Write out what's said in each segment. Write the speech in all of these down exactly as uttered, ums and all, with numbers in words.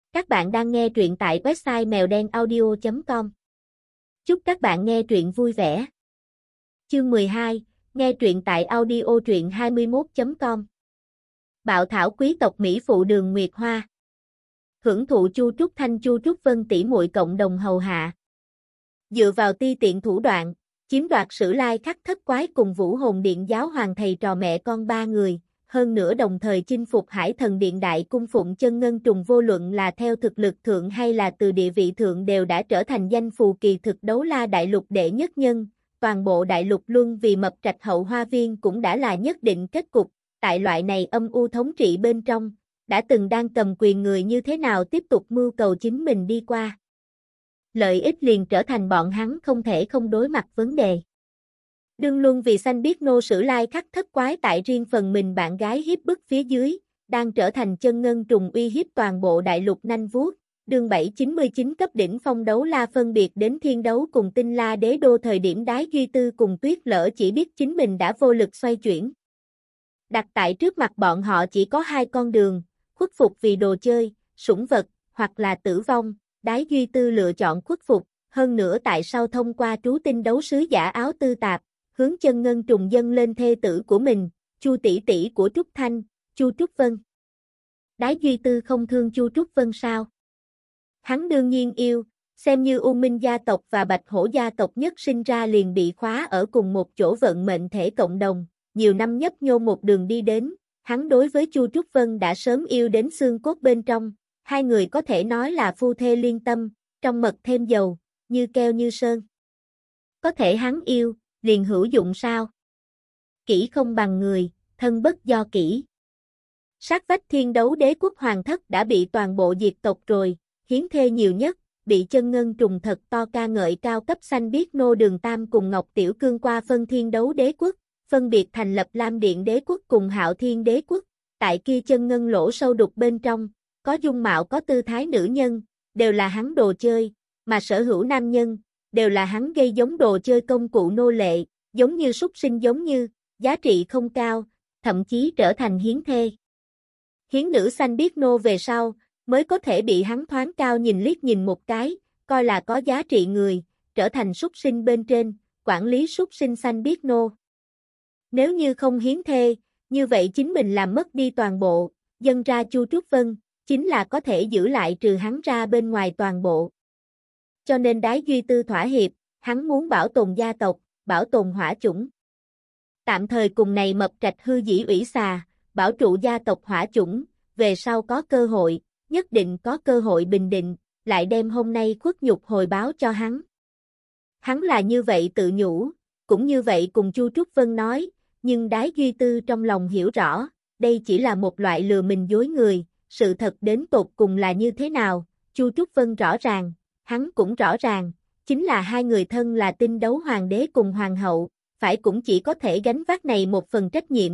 Các bạn đang nghe truyện tại website mèo đen audio chấm com. Chúc các bạn nghe truyện vui vẻ. Chương mười hai, nghe truyện tại audio truyện hai mươi mốt chấm com. Bạo thảo quý tộc Mỹ phụ Đường Nguyệt Hoa. Hưởng thụ Chu Trúc Thanh Chu Trúc Vân tỷ muội cộng đồng hầu hạ. Dựa vào ti tiện thủ đoạn, chiếm đoạt Sử Lai Khắc Thất Quái cùng Vũ Hồn Điện giáo hoàng thầy trò mẹ con ba người. Hơn nữa đồng thời chinh phục Hải Thần Điện Đại cung phụng Chân Ngân Trùng, vô luận là theo thực lực thượng hay là từ địa vị thượng đều đã trở thành danh phù kỳ thực đấu la đại lục đệ nhất nhân, toàn bộ đại lục luân vì mập trạch hậu hoa viên cũng đã là nhất định kết cục, tại loại này âm u thống trị bên trong, đã từng đang cầm quyền người như thế nào tiếp tục mưu cầu chính mình đi qua. Lợi ích liền trở thành bọn hắn không thể không đối mặt vấn đề. Đương Luân vì xanh biết nô Sử Lai Khắc Thất Quái tại riêng phần mình bạn gái hiếp bức phía dưới, đang trở thành Chân Ngân Trùng uy hiếp toàn bộ đại lục nanh vuốt. Đương bảy chín mươi chín cấp đỉnh phong đấu la phân biệt đến thiên đấu cùng tinh la đế đô thời điểm Đái Duy Tư cùng Tuyết Lỡ chỉ biết chính mình đã vô lực xoay chuyển. Đặt tại trước mặt bọn họ chỉ có hai con đường, khuất phục vì đồ chơi, sủng vật, hoặc là tử vong. Đái Duy Tư lựa chọn khuất phục, hơn nữa tại sao thông qua trú tinh đấu sứ giả áo tư tạp, hướng Chân Ngân Trùng dâng lên thê tử của mình, Chu tỷ tỷ của Trúc Thanh, Chu Trúc Vân. Đái Duy Tư không thương Chu Trúc Vân sao? Hắn đương nhiên yêu, xem như U Minh gia tộc và Bạch Hổ gia tộc nhất sinh ra liền bị khóa ở cùng một chỗ vận mệnh thể cộng đồng, nhiều năm nhấp nhô một đường đi đến, hắn đối với Chu Trúc Vân đã sớm yêu đến xương cốt bên trong, hai người có thể nói là phu thê liên tâm, trong mật thêm dầu, như keo như sơn. Có thể hắn yêu, liền hữu dụng sao? Kỹ không bằng người, thân bất do kỹ. Sát vách thiên đấu đế quốc hoàng thất đã bị toàn bộ diệt tộc rồi, hiến thê nhiều nhất, bị Chân Ngân Trùng thật to ca ngợi cao cấp xanh biết nô Đường Tam cùng Ngọc Tiểu Cương qua phân thiên đấu đế quốc, phân biệt thành lập Lam Điện đế quốc cùng Hạo Thiên đế quốc, tại kia chân ngân lỗ sâu đục bên trong, có dung mạo có tư thái nữ nhân, đều là hắn đồ chơi, mà sở hữu nam nhân, đều là hắn gây giống đồ chơi công cụ nô lệ, giống như súc sinh giống như, giá trị không cao, thậm chí trở thành hiến thê. Hiến nữ xanh biết nô về sau, mới có thể bị hắn thoáng cao nhìn liếc nhìn một cái, coi là có giá trị người, trở thành súc sinh bên trên, quản lý súc sinh xanh biết nô. Nếu như không hiến thê, như vậy chính mình làm mất đi toàn bộ, dân ra Chu Trúc Vân, chính là có thể giữ lại trừ hắn ra bên ngoài toàn bộ. Cho nên Đái Duy Tư thỏa hiệp, hắn muốn bảo tồn gia tộc, bảo tồn hỏa chủng. Tạm thời cùng này mập trạch hư dĩ ủy xà, bảo trụ gia tộc hỏa chủng, về sau có cơ hội, nhất định có cơ hội bình định, lại đem hôm nay khuất nhục hồi báo cho hắn. Hắn là như vậy tự nhủ, cũng như vậy cùng Chu Trúc Vân nói, nhưng Đái Duy Tư trong lòng hiểu rõ, đây chỉ là một loại lừa mình dối người, sự thật đến tột cùng là như thế nào, Chu Trúc Vân rõ ràng, hắn cũng rõ ràng, chính là hai người thân là tinh đấu hoàng đế cùng hoàng hậu, phải cũng chỉ có thể gánh vác này một phần trách nhiệm.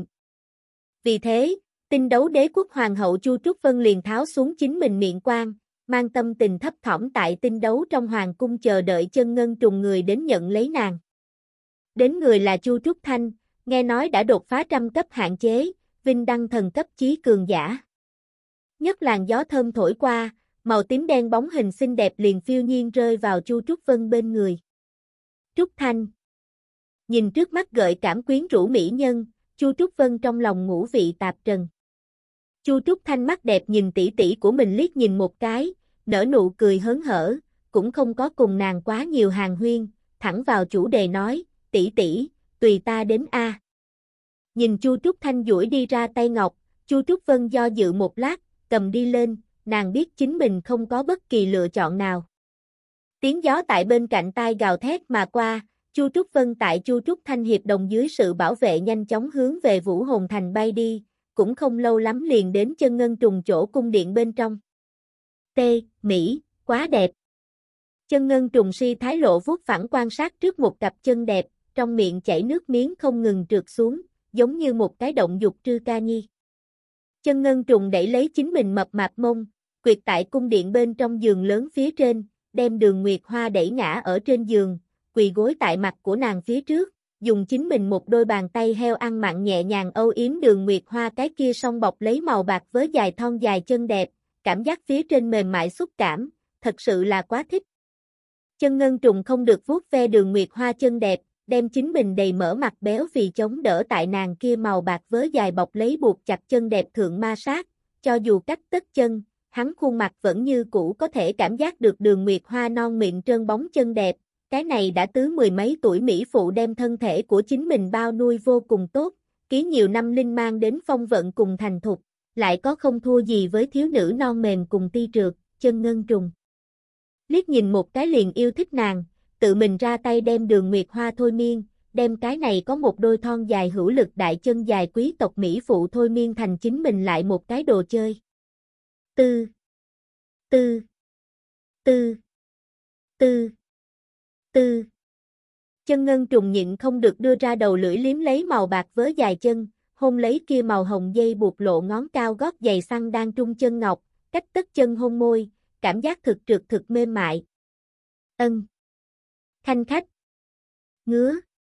Vì thế, tinh đấu đế quốc hoàng hậu Chu Trúc Vân liền tháo xuống chính mình miệng quan, mang tâm tình thấp thỏm tại tinh đấu trong hoàng cung chờ đợi Chân Ngân Trùng người đến nhận lấy nàng. Đến người là Chu Trúc Thanh, nghe nói đã đột phá trăm cấp hạn chế, vinh đăng thần cấp chí cường giả. Nhất làn gió thơm thổi qua, màu tím đen bóng hình xinh đẹp liền phiêu nhiên rơi vào Chu Trúc Vân bên người. Trúc Thanh. Nhìn trước mắt gợi cảm quyến rũ mỹ nhân, Chu Trúc Vân trong lòng ngũ vị tạp trần. Chu Trúc Thanh mắt đẹp nhìn tỷ tỷ của mình liếc nhìn một cái, nở nụ cười hớn hở, cũng không có cùng nàng quá nhiều hàng huyên, thẳng vào chủ đề nói, tỷ tỷ, tùy ta đến a. Nhìn Chu Trúc Thanh duỗi đi ra tay ngọc, Chu Trúc Vân do dự một lát, cầm đi lên, nàng biết chính mình không có bất kỳ lựa chọn nào. Tiếng gió tại bên cạnh tai gào thét mà qua, Chu Trúc Vân tại Chu Trúc Thanh hiệp đồng dưới sự bảo vệ nhanh chóng hướng về Vũ Hồn Thành bay đi, cũng không lâu lắm liền đến Chân Ngân Trùng chỗ cung điện bên trong. T. Mỹ, quá đẹp. Chân Ngân Trùng si thái lộ vuốt phẳng quan sát trước một cặp chân đẹp, trong miệng chảy nước miếng không ngừng trượt xuống, giống như một cái động dục trư ca nhi. Chân Ngân Trùng đẩy lấy chính mình mập mạp mông, quyệt tại cung điện bên trong giường lớn phía trên, đem Đường Nguyệt Hoa đẩy ngã ở trên giường, quỳ gối tại mặt của nàng phía trước, dùng chính mình một đôi bàn tay heo ăn mặn nhẹ nhàng âu yếm Đường Nguyệt Hoa cái kia song bọc lấy màu bạc với dài thon dài chân đẹp, cảm giác phía trên mềm mại xúc cảm, thật sự là quá thích. Chân ngân trùng không được vuốt ve Đường Nguyệt Hoa chân đẹp, đem chính mình đầy mỡ mặt béo vì chống đỡ tại nàng kia màu bạc vớ dài bọc lấy buộc chặt chân đẹp thượng ma sát, cho dù cách tất chân, hắn khuôn mặt vẫn như cũ có thể cảm giác được Đường Nguyệt Hoa non mịn trơn bóng chân đẹp, cái này đã tứ mười mấy tuổi mỹ phụ đem thân thể của chính mình bao nuôi vô cùng tốt, ký nhiều năm linh mang đến phong vận cùng thành thục, lại có không thua gì với thiếu nữ non mềm cùng ti trượt, chân ngân trùng. Liếc nhìn một cái liền yêu thích nàng, tự mình ra tay đem Đường Nguyệt Hoa thôi miên, đem cái này có một đôi thon dài hữu lực đại chân dài quý tộc mỹ phụ thôi miên thành chính mình lại một cái đồ chơi. Tư, tư, tư, tư, tư. Chân ngân trùng nhịn không được đưa ra đầu lưỡi liếm lấy màu bạc vớ dài chân, hôn lấy kia màu hồng dây buộc lộ ngón cao gót giày xăng đang trung chân ngọc, cách tất chân hôn môi, cảm giác thực trượt thực mềm mại. Ân. Khanh khách. Ngứa.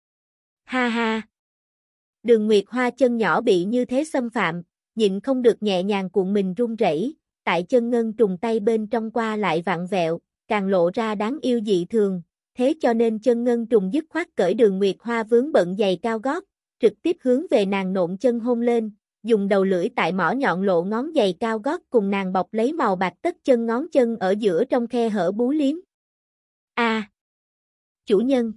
Ha ha. Đường Nguyệt Hoa chân nhỏ bị như thế xâm phạm, nhịn không được nhẹ nhàng cuộn mình run rẩy, tại chân ngân trùng tay bên trong qua lại vặn vẹo, càng lộ ra đáng yêu dị thường, thế cho nên chân ngân trùng dứt khoát cởi Đường Nguyệt Hoa vướng bận giày cao gót, trực tiếp hướng về nàng nộn chân hôn lên, dùng đầu lưỡi tại mỏ nhọn lộ ngón giày cao gót cùng nàng bọc lấy màu bạc tất chân ngón chân ở giữa trong khe hở bú liếm. A, à, chủ nhân.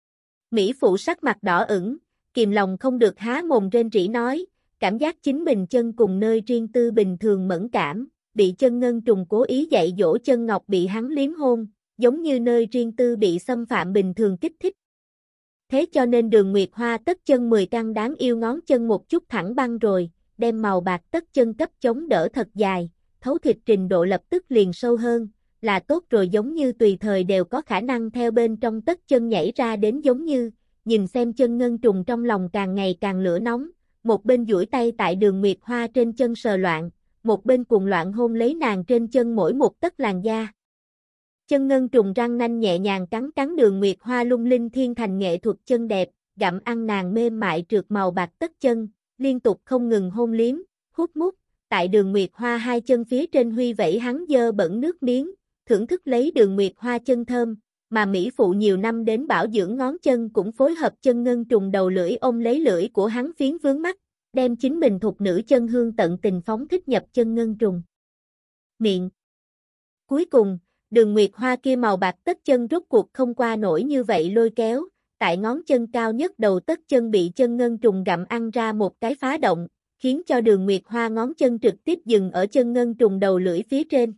Mỹ phụ sắc mặt đỏ ửng, kìm lòng không được há mồm rên rỉ nói, cảm giác chính mình chân cùng nơi riêng tư bình thường mẫn cảm, bị chân ngân trùng cố ý dạy dỗ chân ngọc bị hắn liếm hôn, giống như nơi riêng tư bị xâm phạm bình thường kích thích. Thế cho nên Đường Nguyệt Hoa tất chân mười căn đáng yêu ngón chân một chút thẳng băng rồi, đem màu bạc tất chân cấp chống đỡ thật dài, thấu thịt trình độ lập tức liền sâu hơn, là tốt rồi, giống như tùy thời đều có khả năng theo bên trong tất chân nhảy ra đến giống như, nhìn xem chân ngân trùng trong lòng càng ngày càng lửa nóng, một bên duỗi tay tại Đường Nguyệt Hoa trên chân sờ loạn, một bên cuồng loạn hôn lấy nàng trên chân mỗi một tấc làn da. Chân ngân trùng răng nanh nhẹ nhàng cắn cắn Đường Nguyệt Hoa lung linh thiên thành nghệ thuật chân đẹp, gặm ăn nàng mềm mại trượt màu bạc tất chân, liên tục không ngừng hôn liếm, hút mút, tại Đường Nguyệt Hoa hai chân phía trên huy vẩy hắn dơ bẩn nước miếng, thưởng thức lấy Đường Nguyệt Hoa chân thơm, mà mỹ phụ nhiều năm đến bảo dưỡng ngón chân cũng phối hợp chân ngân trùng đầu lưỡi ôm lấy lưỡi của hắn phiến vướng mắt, đem chính mình thục nữ chân hương tận tình phóng thích nhập chân ngân trùng. Miệng. Cuối cùng, Đường Nguyệt Hoa kia màu bạc tất chân rốt cuộc không qua nổi như vậy lôi kéo, tại ngón chân cao nhất đầu tất chân bị chân ngân trùng gặm ăn ra một cái phá động, khiến cho Đường Nguyệt Hoa ngón chân trực tiếp dừng ở chân ngân trùng đầu lưỡi phía trên.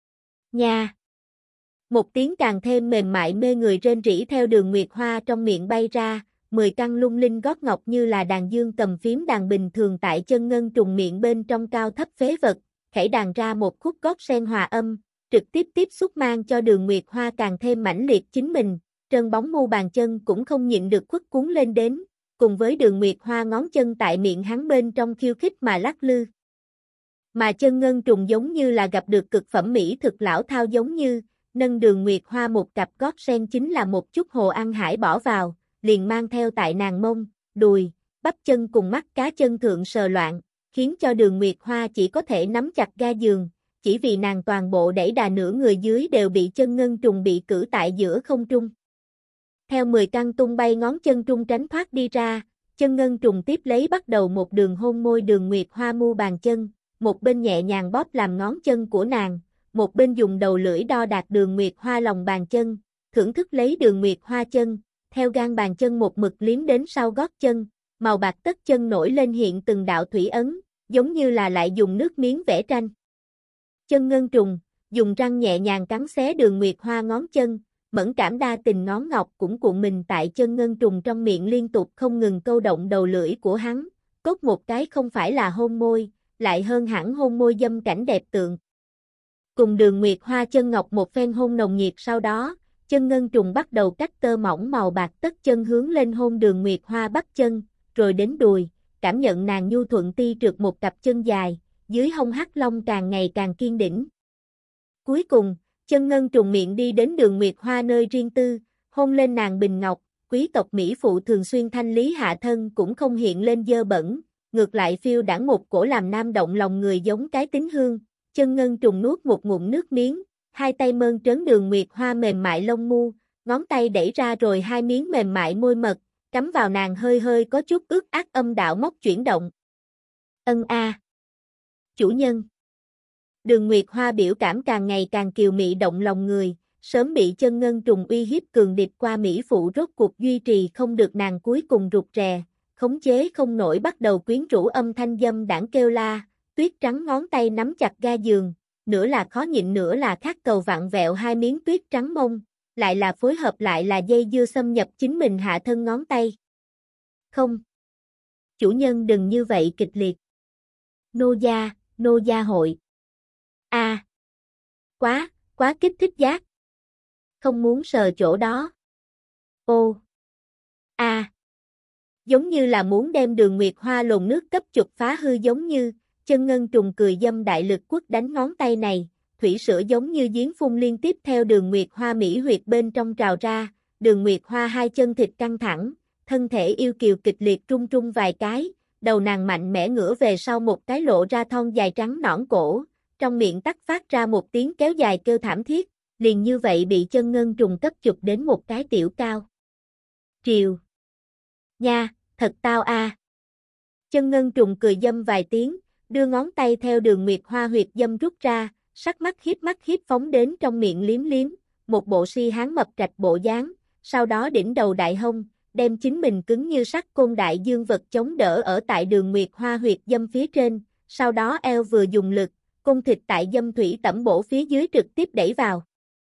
Nha! Một tiếng càng thêm mềm mại mê người rên rỉ theo Đường Nguyệt Hoa trong miệng bay ra, mười căn lung linh gót ngọc như là đàn dương cầm phím đàn bình thường tại chân ngân trùng miệng bên trong cao thấp phế vật, khẩy đàn ra một khúc gót sen hòa âm, trực tiếp tiếp xúc mang cho Đường Nguyệt Hoa càng thêm mãnh liệt chính mình, trơn bóng mu bàn chân cũng không nhịn được khuất cuốn lên đến, cùng với Đường Nguyệt Hoa ngón chân tại miệng hắn bên trong khiêu khích mà lắc lư. Mà chân ngân trùng giống như là gặp được cực phẩm mỹ thực lão thao giống như, nâng Đường Nguyệt Hoa một cặp gót sen chính là một chút hồ ăn hải bỏ vào, liền mang theo tại nàng mông, đùi, bắp chân cùng mắt cá chân thượng sờ loạn, khiến cho Đường Nguyệt Hoa chỉ có thể nắm chặt ga giường, chỉ vì nàng toàn bộ đẩy đà nửa người dưới đều bị chân ngân trùng bị cử tại giữa không trung. Theo mười căn tung bay ngón chân trung tránh thoát đi ra, chân ngân trùng tiếp lấy bắt đầu một đường hôn môi Đường Nguyệt Hoa mu bàn chân, một bên nhẹ nhàng bóp làm ngón chân của nàng, một bên dùng đầu lưỡi đo đạc Đường Nguyệt Hoa lòng bàn chân, thưởng thức lấy Đường Nguyệt Hoa chân, theo gan bàn chân một mực liếm đến sau gót chân, màu bạc tất chân nổi lên hiện từng đạo thủy ấn, giống như là lại dùng nước miếng vẽ tranh. Chân ngân trùng, dùng răng nhẹ nhàng cắn xé Đường Nguyệt Hoa ngón chân, mẫn cảm đa tình ngón ngọc cũng cuộn mình tại chân ngân trùng trong miệng liên tục không ngừng câu động đầu lưỡi của hắn, cốt một cái không phải là hôn môi, lại hơn hẳn hôn môi dâm cảnh đẹp tượng. Cùng Đường Nguyệt Hoa chân ngọc một phen hôn nồng nhiệt sau đó, chân ngân trùng bắt đầu cắt tơ mỏng màu bạc tất chân hướng lên hôn Đường Nguyệt Hoa bắp chân, rồi đến đùi, cảm nhận nàng nhu thuận ti trượt một cặp chân dài, dưới hông hắc long càng ngày càng kiên đỉnh. Cuối cùng, chân ngân trùng miệng đi đến Đường Nguyệt Hoa nơi riêng tư, hôn lên nàng bình ngọc, quý tộc mỹ phụ thường xuyên thanh lý hạ thân cũng không hiện lên dơ bẩn, ngược lại phiêu đãng một cổ làm nam động lòng người giống cái tính hương, Chân ngân trùng nuốt một ngụm nước miếng, hai tay mơn trớn Đường Nguyệt Hoa mềm mại lông mu, ngón tay đẩy ra rồi hai miếng mềm mại môi mật, cắm vào nàng hơi hơi có chút ướt át âm đạo móc chuyển động. Ân a. Chủ nhân. Đường Nguyệt Hoa biểu cảm càng ngày càng kiều mị động lòng người, sớm bị chân ngân trùng uy hiếp cường điệp qua mỹ phụ rốt cuộc duy trì không được nàng cuối cùng rụt rè, khống chế không nổi bắt đầu quyến rũ âm thanh dâm đãng kêu la, tuyết trắng ngón tay nắm chặt ga giường, nửa là khó nhịn nửa là khát cầu vặn vẹo hai miếng tuyết trắng mông, lại là phối hợp lại là dây dưa xâm nhập chính mình hạ thân ngón tay. Không. Chủ nhân đừng như vậy kịch liệt. Nô gia, nô gia hội. A. À. Quá, quá kích thích giác. Không muốn sờ chỗ đó. Ô. A. À. Giống như là muốn đem Đường Nguyệt Hoa lồn nước cấp chụp phá hư giống như, chân ngân trùng cười dâm đại lực quất đánh ngón tay này, thủy sữa giống như giếng phun liên tiếp theo Đường Nguyệt Hoa mỹ huyệt bên trong trào ra, Đường Nguyệt Hoa hai chân thịt căng thẳng, thân thể yêu kiều kịch liệt trung trung vài cái, đầu nàng mạnh mẽ ngửa về sau một cái lộ ra thon dài trắng nõn cổ, trong miệng tắc phát ra một tiếng kéo dài kêu thảm thiết, liền như vậy bị chân ngân trùng cấp chụp đến một cái tiểu cao. Triều. Nha, thật tao a. À. Chân ngân trùng cười dâm vài tiếng, đưa ngón tay theo Đường Nguyệt Hoa huyệt dâm rút ra, sắc mắt hiếp mắt hiếp phóng đến trong miệng liếm liếm, một bộ si hán mập trạch bộ dáng, sau đó đỉnh đầu đại hông, đem chính mình cứng như sắt côn đại dương vật chống đỡ ở tại Đường Nguyệt Hoa huyệt dâm phía trên, sau đó eo vừa dùng lực, cung thịt tại dâm thủy tẩm bổ phía dưới trực tiếp đẩy vào.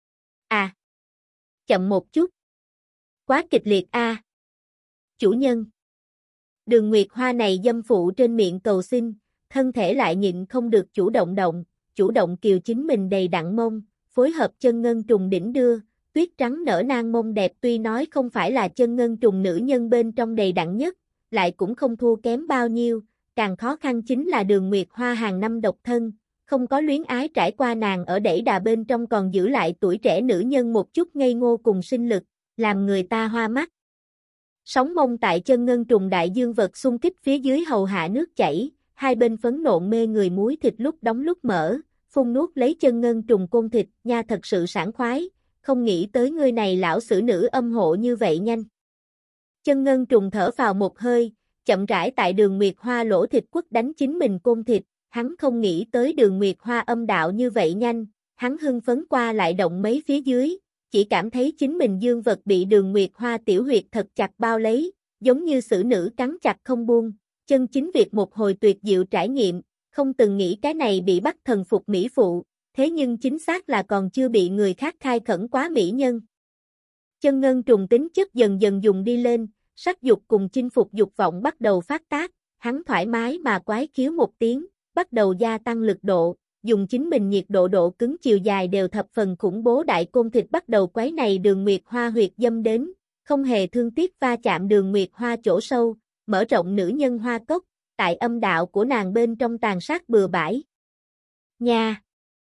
À! Chậm một chút. Quá kịch liệt a. À. Chủ nhân. Đường Nguyệt Hoa này dâm phụ trên miệng cầu xin, thân thể lại nhịn không được chủ động động, chủ động kiều chính mình đầy đặn mông, phối hợp chân ngân trùng đỉnh đưa, tuyết trắng nở nang mông đẹp tuy nói không phải là chân ngân trùng nữ nhân bên trong đầy đặn nhất, lại cũng không thua kém bao nhiêu, càng khó khăn chính là Đường Nguyệt Hoa hàng năm độc thân, không có luyến ái trải qua nàng ở đẩy đà bên trong còn giữ lại tuổi trẻ nữ nhân một chút ngây ngô cùng sinh lực, làm người ta hoa mắt. Sóng mông tại chân ngân trùng đại dương vật xung kích phía dưới hầu hạ nước chảy, hai bên phấn nộn mê người muối thịt lúc đóng lúc mở, phun nuốt lấy chân ngân trùng côn thịt, nha thật sự sảng khoái, không nghĩ tới ngươi này lão sử nữ âm hộ như vậy nhanh. Chân ngân trùng thở vào một hơi, chậm rãi tại Đường Nguyệt Hoa lỗ thịt quất đánh chính mình côn thịt, hắn không nghĩ tới Đường Nguyệt Hoa âm đạo như vậy nhanh, hắn hưng phấn qua lại động mấy phía dưới, chỉ cảm thấy chính mình dương vật bị Đường Nguyệt Hoa tiểu huyệt thật chặt bao lấy, giống như sử nữ cắn chặt không buông, chân chính việc một hồi tuyệt diệu trải nghiệm, không từng nghĩ cái này bị bắt thần phục mỹ phụ, thế nhưng chính xác là còn chưa bị người khác khai khẩn quá mỹ nhân. Chân ngân trùng tính chất dần dần dùng đi lên, sắc dục cùng chinh phục dục vọng bắt đầu phát tác, hắn thoải mái mà quái khiếu một tiếng, bắt đầu gia tăng lực độ, dùng chính mình nhiệt độ độ cứng chiều dài đều thập phần khủng bố đại côn thịt bắt đầu quấy này Đường Nguyệt Hoa huyệt dâm đến, không hề thương tiếc va chạm Đường Nguyệt Hoa chỗ sâu, mở rộng nữ nhân hoa cốc, tại âm đạo của nàng bên trong tàn sát bừa bãi. Nha!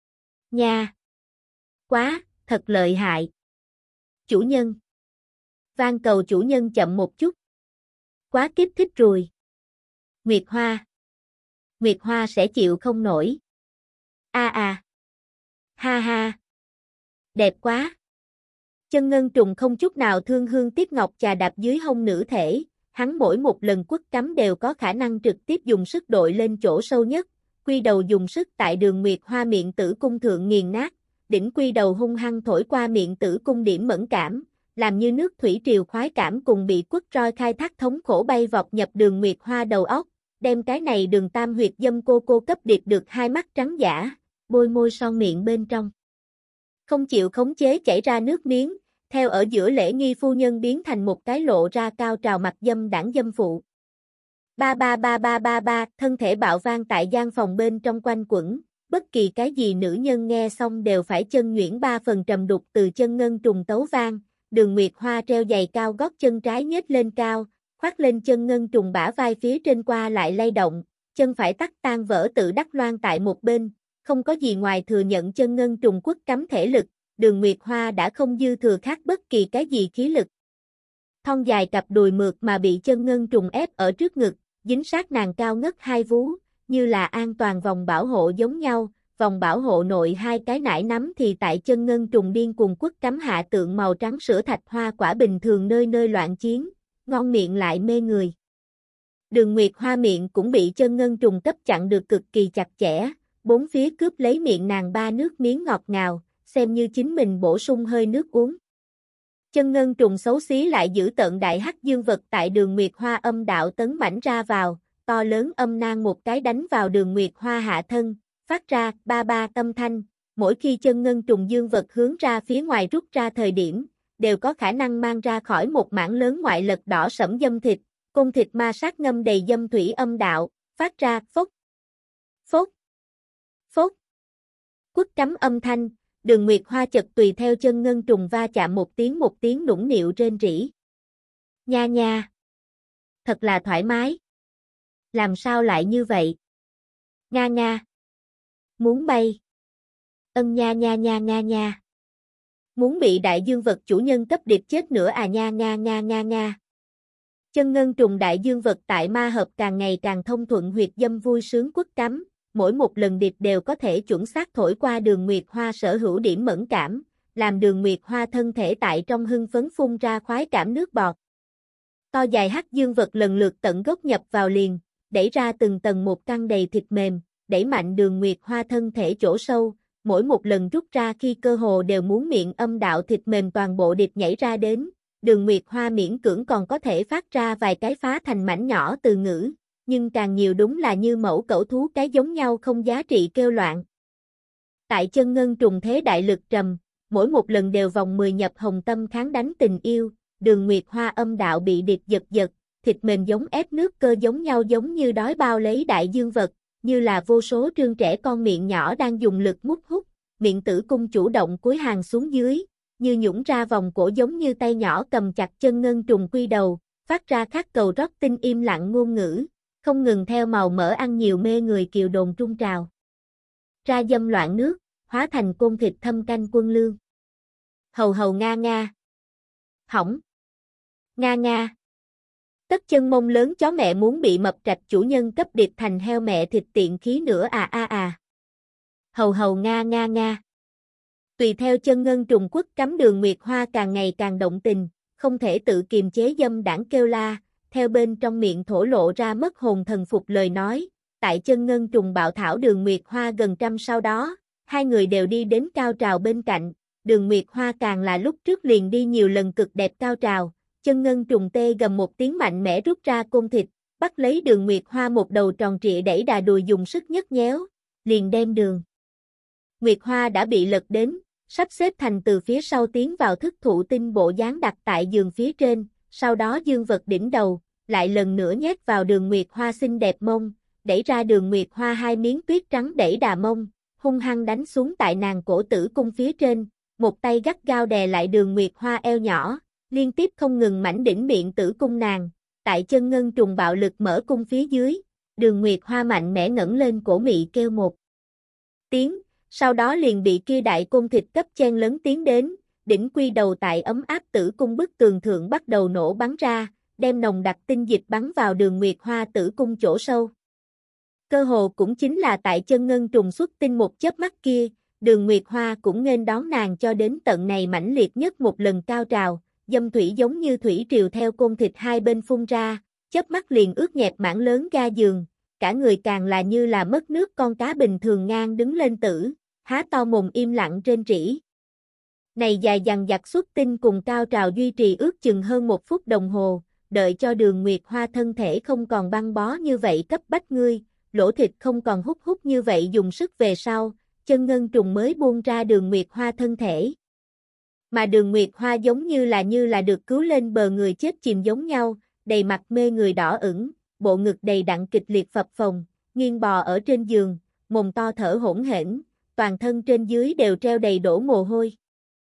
Nha! Quá, thật lợi hại! Chủ nhân! Van cầu chủ nhân chậm một chút. Quá kích thích rồi. Nguyệt Hoa! Nguyệt Hoa sẽ chịu không nổi. A à! Ha ha! Đẹp quá! Chân ngân trùng không chút nào thương hương tiếc ngọc chà đạp dưới hông nữ thể, hắn mỗi một lần quất cắm đều có khả năng trực tiếp dùng sức đội lên chỗ sâu nhất, quy đầu dùng sức tại Đường Nguyệt Hoa miệng tử cung thượng nghiền nát, đỉnh quy đầu hung hăng thổi qua miệng tử cung điểm mẫn cảm, làm như nước thủy triều khoái cảm cùng bị quất roi khai thác thống khổ bay vọt nhập Đường Nguyệt Hoa đầu óc, đem cái này Đường tam huyệt dâm cô cô cấp điệp được hai mắt trắng dã, bôi môi son miệng bên trong. Không chịu khống chế chảy ra nước miếng, theo ở giữa lễ nghi phu nhân biến thành một cái lộ ra cao trào mặt dâm đảng dâm phụ. Ba ba ba ba ba ba, thân thể bạo vang tại gian phòng bên trong quanh quẩn, bất kỳ cái gì nữ nhân nghe xong đều phải chân nhuyễn ba phần trầm đục từ chân ngân trùng tấu vang, Đường Nguyệt Hoa treo giày cao gót chân trái nhếch lên cao, khoác lên chân ngân trùng bả vai phía trên qua lại lay động, chân phải tắc tan vỡ tự đắc loan tại một bên, không có gì ngoài thừa nhận chân ngân trùng quất cắm thể lực, Đường Nguyệt Hoa đã không dư thừa khác bất kỳ cái gì khí lực. Thon dài cặp đùi mượt mà bị chân ngân trùng ép ở trước ngực, dính sát nàng cao ngất hai vú, như là an toàn vòng bảo hộ giống nhau, vòng bảo hộ nội hai cái nải nắm thì tại chân ngân trùng điên cuồng quất cắm hạ tượng màu trắng sữa thạch hoa quả bình thường nơi nơi loạn chiến, ngon miệng lại mê người. Đường Nguyệt Hoa miệng cũng bị chân ngân trùng cấp chặn được cực kỳ chặt chẽ, bốn phía cướp lấy miệng nàng ba nước miếng ngọt ngào, xem như chính mình bổ sung hơi nước uống. Chân ngân trùng xấu xí lại giữ tợn đại hắc dương vật tại Đường Nguyệt Hoa âm đạo tấn mãnh ra vào, to lớn âm nang một cái đánh vào Đường Nguyệt Hoa hạ thân, phát ra ba ba âm thanh, mỗi khi chân ngân trùng dương vật hướng ra phía ngoài rút ra thời điểm, đều có khả năng mang ra khỏi một mảng lớn ngoại lực đỏ sẫm dâm thịt, cung thịt ma sát ngâm đầy dâm thủy âm đạo, phát ra phốc, phốc, phốc. Quất cắm âm thanh, Đường Nguyệt Hoa chợt tùy theo chân ngân trùng va chạm một tiếng một tiếng nũng nịu rên rỉ. Nha nha. Thật là thoải mái. Làm sao lại như vậy? Nga nga. Muốn bay. Ân nha nha nha nga nha. Muốn bị đại dương vật chủ nhân cấp điệp chết nữa à nha nga nga nga nga. Chân ngân trùng đại dương vật tại ma hợp càng ngày càng thông thuận huyệt dâm vui sướng quất cắm, mỗi một lần điệp đều có thể chuẩn xác thổi qua Đường Nguyệt Hoa sở hữu điểm mẫn cảm, làm Đường Nguyệt Hoa thân thể tại trong hưng phấn phun ra khoái cảm nước bọt. To dài hắc dương vật lần lượt tận gốc nhập vào liền, đẩy ra từng tầng một căng đầy thịt mềm, đẩy mạnh Đường Nguyệt Hoa thân thể chỗ sâu, mỗi một lần rút ra khi cơ hồ đều muốn miệng âm đạo thịt mềm toàn bộ điệp nhảy ra đến. Đường Nguyệt Hoa miễn cưỡng còn có thể phát ra vài cái phá thành mảnh nhỏ từ ngữ, nhưng càng nhiều đúng là như mẫu cẩu thú cái giống nhau không giá trị kêu loạn. Tại chân ngân trùng thế đại lực trầm, mỗi một lần đều vòng mười nhập hồng tâm kháng đánh tình yêu, Đường Nguyệt Hoa âm đạo bị điệp giật giật, thịt mềm giống ép nước cơ giống nhau giống như đói bao lấy đại dương vật, như là vô số trương trẻ con miệng nhỏ đang dùng lực mút hút, miệng tử cung chủ động cúi hàng xuống dưới, như nhũng ra vòng cổ giống như tay nhỏ cầm chặt chân ngân trùng quy đầu, phát ra khát cầu rót tinh im lặng ngôn ngữ, không ngừng theo màu mỡ ăn nhiều mê người kiều đồn trung trào. Ra dâm loạn nước, hóa thành côn thịt thâm canh quân lương. Hầu hầu nga nga. Hỏng. Nga nga. Tất chân mông lớn chó mẹ muốn bị mập trạch chủ nhân cấp điệp thành heo mẹ thịt tiện khí nữa à à à. Hầu hầu nga nga nga. Tùy theo chân ngân trùng quất cắm Đường Nguyệt Hoa càng ngày càng động tình, không thể tự kiềm chế dâm đảng kêu la, theo bên trong miệng thổ lộ ra mất hồn thần phục lời nói, tại chân ngân trùng bạo thảo Đường Nguyệt Hoa gần trăm sau đó, hai người đều đi đến cao trào bên cạnh, Đường Nguyệt Hoa càng là lúc trước liền đi nhiều lần cực đẹp cao trào, chân ngân trùng tê gầm một tiếng mạnh mẽ rút ra côn thịt, bắt lấy Đường Nguyệt Hoa một đầu tròn trịa đẩy đà đùi dùng sức nhấc nhéo, liền đem Đường Nguyệt Hoa đã bị lật đến, sắp xếp thành từ phía sau tiến vào thức thụ tinh bộ dáng đặt tại giường phía trên, sau đó dương vật đỉnh đầu, lại lần nữa nhét vào Đường Nguyệt Hoa xinh đẹp mông, đẩy ra Đường Nguyệt Hoa hai miếng tuyết trắng đẩy đà mông, hung hăng đánh xuống tại nàng cổ tử cung phía trên, một tay gắt gao đè lại Đường Nguyệt Hoa eo nhỏ, liên tiếp không ngừng mảnh đỉnh miệng tử cung nàng, tại chân ngân trùng bạo lực mở cung phía dưới, Đường Nguyệt Hoa mạnh mẽ ngẩng lên cổ mị kêu một tiếng, sau đó liền bị kia đại côn thịt cấp chen lớn tiến đến, đỉnh quy đầu tại ấm áp tử cung bức tường thượng bắt đầu nổ bắn ra, đem nồng đặc tinh dịch bắn vào Đường Nguyệt Hoa tử cung chỗ sâu. Cơ hồ cũng chính là tại chân ngân trùng xuất tinh một chớp mắt kia, Đường Nguyệt Hoa cũng nghênh đón nàng cho đến tận này mãnh liệt nhất một lần cao trào, dâm thủy giống như thủy triều theo côn thịt hai bên phun ra, chớp mắt liền ướt nhẹp mảng lớn ga giường, cả người càng là như là mất nước con cá bình thường ngang đứng lên tử, há to mồm im lặng rên rỉ. Này dài dằng dặc xuất tinh cùng cao trào duy trì ước chừng hơn một phút đồng hồ, đợi cho Đường Nguyệt Hoa thân thể không còn băng bó như vậy cấp bách ngươi, lỗ thịt không còn hút hút như vậy dùng sức về sau, chân ngân trùng mới buông ra Đường Nguyệt Hoa thân thể. Mà Đường Nguyệt Hoa giống như là như là được cứu lên bờ người chết chìm giống nhau, đầy mặt mê người đỏ ửng, bộ ngực đầy đặn kịch liệt phập phồng, nghiêng bò ở trên giường, mồm to thở hỗn hển, toàn thân trên dưới đều treo đầy đổ mồ hôi.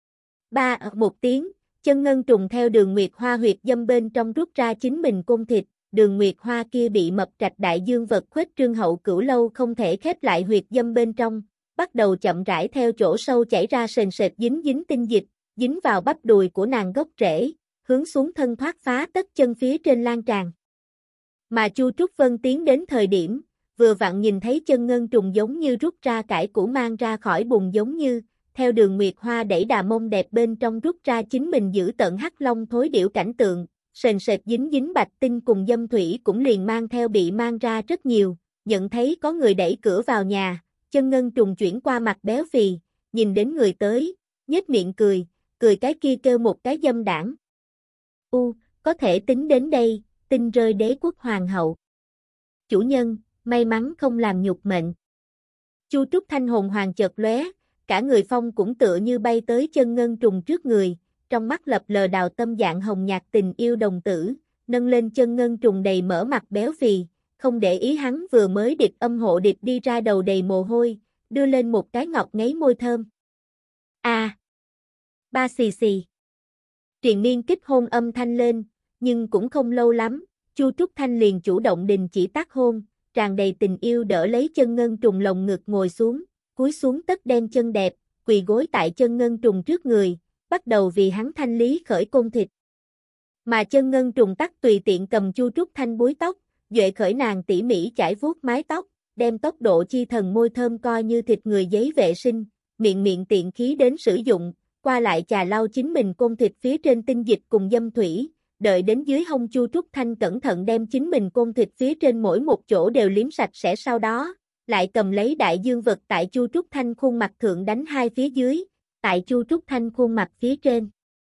Ba một tiếng, chân ngân trùng theo Đường Nguyệt Hoa huyệt dâm bên trong rút ra chính mình côn thịt, Đường Nguyệt Hoa kia bị mập trạch đại dương vật khuếch trương hậu cửu lâu không thể khép lại huyệt dâm bên trong, bắt đầu chậm rãi theo chỗ sâu chảy ra sền sệt dính dính tinh dịch, dính vào bắp đùi của nàng gốc rễ, hướng xuống thân thoát phá tất chân phía trên lan tràn. Mà Chu Trúc Vân tiến đến thời điểm, vừa vặn nhìn thấy chân ngân trùng giống như rút ra cải củ mang ra khỏi bùn giống như, theo đường Nguyệt Hoa đẩy đà mông đẹp bên trong rút ra chính mình giữ tận hắc long thối điểu cảnh tượng, sền sệt dính dính bạch tinh cùng dâm thủy cũng liền mang theo bị mang ra rất nhiều, nhận thấy có người đẩy cửa vào nhà, chân ngân trùng chuyển qua mặt béo phì, nhìn đến người tới, nhếch miệng cười, cười cái kia kêu một cái dâm đảng. U, có thể tính đến đây, tinh rơi đế quốc hoàng hậu. Chủ nhân, may mắn không làm nhục mệnh. Chu Trúc Thanh hồn hoàng chợt lóe, cả người phong cũng tựa như bay tới chân ngân trùng trước người, trong mắt lập lờ đào tâm dạng hồng nhạt tình yêu đồng tử, nâng lên chân ngân trùng đầy mỡ mặt béo phì, không để ý hắn vừa mới điệp âm hộ điệp đi ra đầu đầy mồ hôi, đưa lên một cái ngọt ngấy môi thơm. A. À, ba xì xì. Triền miên kích hôn âm thanh lên, nhưng cũng không lâu lắm, Chu Trúc Thanh liền chủ động đình chỉ tác hôn, tràn đầy tình yêu đỡ lấy chân ngân trùng lồng ngực ngồi xuống, cúi xuống tất đen chân đẹp, quỳ gối tại chân ngân trùng trước người, bắt đầu vì hắn thanh lý khởi côn thịt. Mà chân ngân trùng tắc tùy tiện cầm Chu Trúc Thanh búi tóc, duệ khởi nàng tỉ mỉ chải vuốt mái tóc, đem tốc độ chi thần môi thơm coi như thịt người giấy vệ sinh, miệng miệng tiện khí đến sử dụng, qua lại chà lau chính mình côn thịt phía trên tinh dịch cùng dâm thủy, đợi đến dưới hông Chu Trúc Thanh cẩn thận đem chính mình côn thịt phía trên mỗi một chỗ đều liếm sạch sẽ, sau đó, lại cầm lấy đại dương vật tại Chu Trúc Thanh khuôn mặt thượng đánh hai phía dưới, tại Chu Trúc Thanh khuôn mặt phía trên.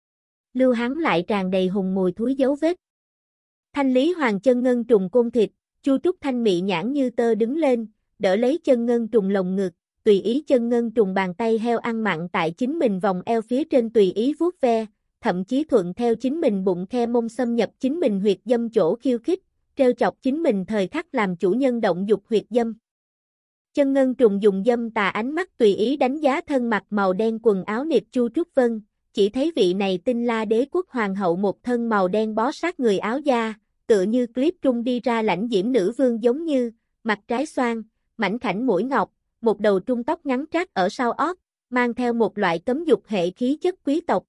Lưu hắn lại tràn đầy hùng mùi thúi dấu vết. Thanh lý hoàng chân ngân trùng côn thịt, Chu Trúc Thanh mị nhãn như tơ đứng lên, đỡ lấy chân ngân trùng lồng ngực, tùy ý chân ngân trùng bàn tay heo ăn mặn tại chính mình vòng eo phía trên tùy ý vuốt ve, thậm chí thuận theo chính mình bụng khe mông xâm nhập chính mình huyệt dâm chỗ khiêu khích, treo chọc chính mình thời khắc làm chủ nhân động dục huyệt dâm. Chân ngân trùng dùng dâm tà ánh mắt tùy ý đánh giá thân mặc màu đen quần áo nịt Chu Trúc Vân, chỉ thấy vị này Tinh La đế quốc hoàng hậu một thân màu đen bó sát người áo da, tựa như clip trung đi ra lãnh diễm nữ vương giống như, mặt trái xoan, mảnh khảnh mũi ngọc, một đầu trung tóc ngắn trát ở sau ót, mang theo một loại cấm dục hệ khí chất quý tộc.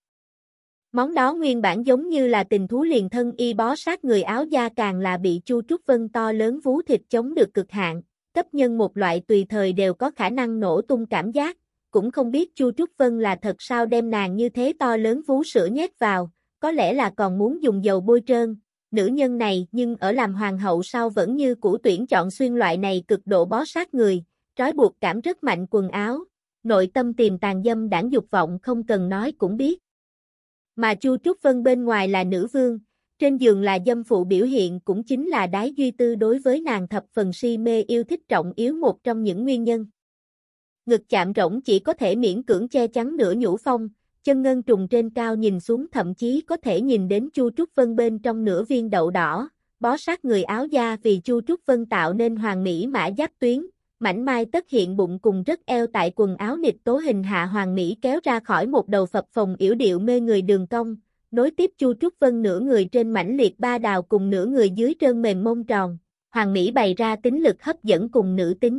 Món đó nguyên bản giống như là tình thú liền thân y bó sát người áo da càng là bị Chu Trúc Vân to lớn vú thịt chống được cực hạn, cấp nhân một loại tùy thời đều có khả năng nổ tung cảm giác, cũng không biết Chu Trúc Vân là thật sao đem nàng như thế to lớn vú sữa nhét vào, có lẽ là còn muốn dùng dầu bôi trơn. Nữ nhân này nhưng ở làm hoàng hậu sau vẫn như cũ tuyển chọn xuyên loại này cực độ bó sát người, trói buộc cảm rất mạnh quần áo, nội tâm tiềm tàng dâm đảng dục vọng không cần nói cũng biết. Mà Chu Trúc Vân bên ngoài là nữ vương, trên giường là dâm phụ biểu hiện cũng chính là Đái Duy Tư đối với nàng thập phần si mê yêu thích trọng yếu một trong những nguyên nhân. Ngực chạm rỗng chỉ có thể miễn cưỡng che chắn nửa nhũ phong, chân ngân trùng trên cao nhìn xuống thậm chí có thể nhìn đến Chu Trúc Vân bên trong nửa viên đậu đỏ, bó sát người áo da vì Chu Trúc Vân tạo nên hoàng mỹ mã giáp tuyến, mảnh mai tất hiện bụng cùng rất eo tại quần áo nịt tố hình hạ hoàng mỹ kéo ra khỏi một đầu phập phồng yểu điệu mê người đường cong, nối tiếp Chu Trúc Vân nửa người trên mảnh liệt ba đào cùng nửa người dưới trơn mềm mông tròn, hoàng mỹ bày ra tính lực hấp dẫn cùng nữ tính.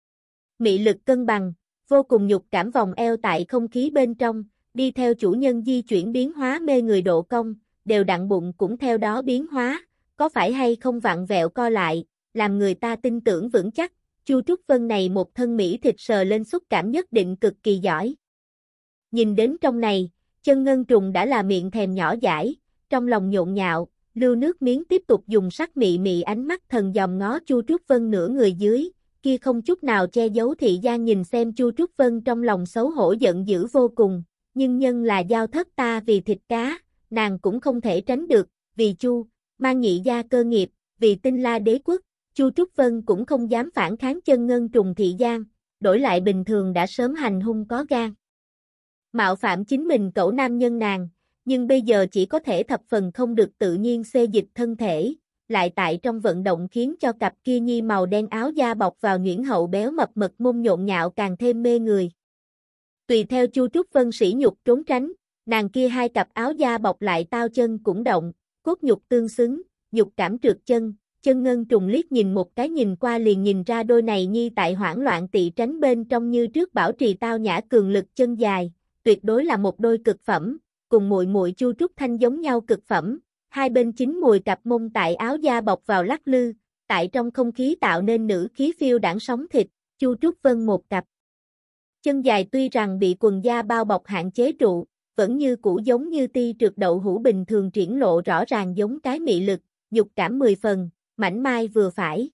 Mị lực cân bằng, vô cùng nhục cảm vòng eo tại không khí bên trong, đi theo chủ nhân di chuyển biến hóa mê người độ cong, đều đặn bụng cũng theo đó biến hóa, có phải hay không vặn vẹo co lại, làm người ta tin tưởng vững chắc, Chu Trúc Vân này một thân mỹ thịt sờ lên xúc cảm nhất định cực kỳ giỏi. Nhìn đến trong này, chân ngân trùng đã là miệng thèm nhỏ dãi, trong lòng nhộn nhạo, lưu nước miếng tiếp tục dùng sắc mị mị ánh mắt thần dòm ngó Chu Trúc Vân nửa người dưới, kia không chút nào che giấu thị gian nhìn xem Chu Trúc Vân trong lòng xấu hổ giận dữ vô cùng, nhưng nhân là giao thất ta vì thịt cá, nàng cũng không thể tránh được, vì Chu, mang nhị gia cơ nghiệp, vì Tinh La đế quốc, Chu Trúc Vân cũng không dám phản kháng chân ngân trùng thị gian, đổi lại bình thường đã sớm hành hung có gan. Mạo phạm chính mình cẩu nam nhân nàng, nhưng bây giờ chỉ có thể thập phần không được tự nhiên xê dịch thân thể, lại tại trong vận động khiến cho cặp kia nhi màu đen áo da bọc vào nhuyễn hậu béo mập mật mông nhộn nhạo càng thêm mê người. Tùy theo Chu Trúc Vân sỉ nhục trốn tránh, nàng kia hai cặp áo da bọc lại tao chân cũng động, cốt nhục tương xứng, nhục cảm trượt chân, chân ngân trùng liếc nhìn một cái nhìn qua liền nhìn ra đôi này nhi tại hoảng loạn tị tránh bên trong như trước bảo trì tao nhã cường lực chân dài, tuyệt đối là một đôi cực phẩm, cùng muội muội Chu Trúc Thanh giống nhau cực phẩm, hai bên chín mùi cặp mông tại áo da bọc vào lắc lư, tại trong không khí tạo nên nữ khí phiêu đãng sóng thịt, Chu Trúc Vân một cặp. Chân dài tuy rằng bị quần da bao bọc hạn chế trụ, vẫn như cũ giống như ti trượt đậu hũ bình thường triển lộ rõ ràng giống cái mị lực, nhục cảm mười phần, mảnh mai vừa phải.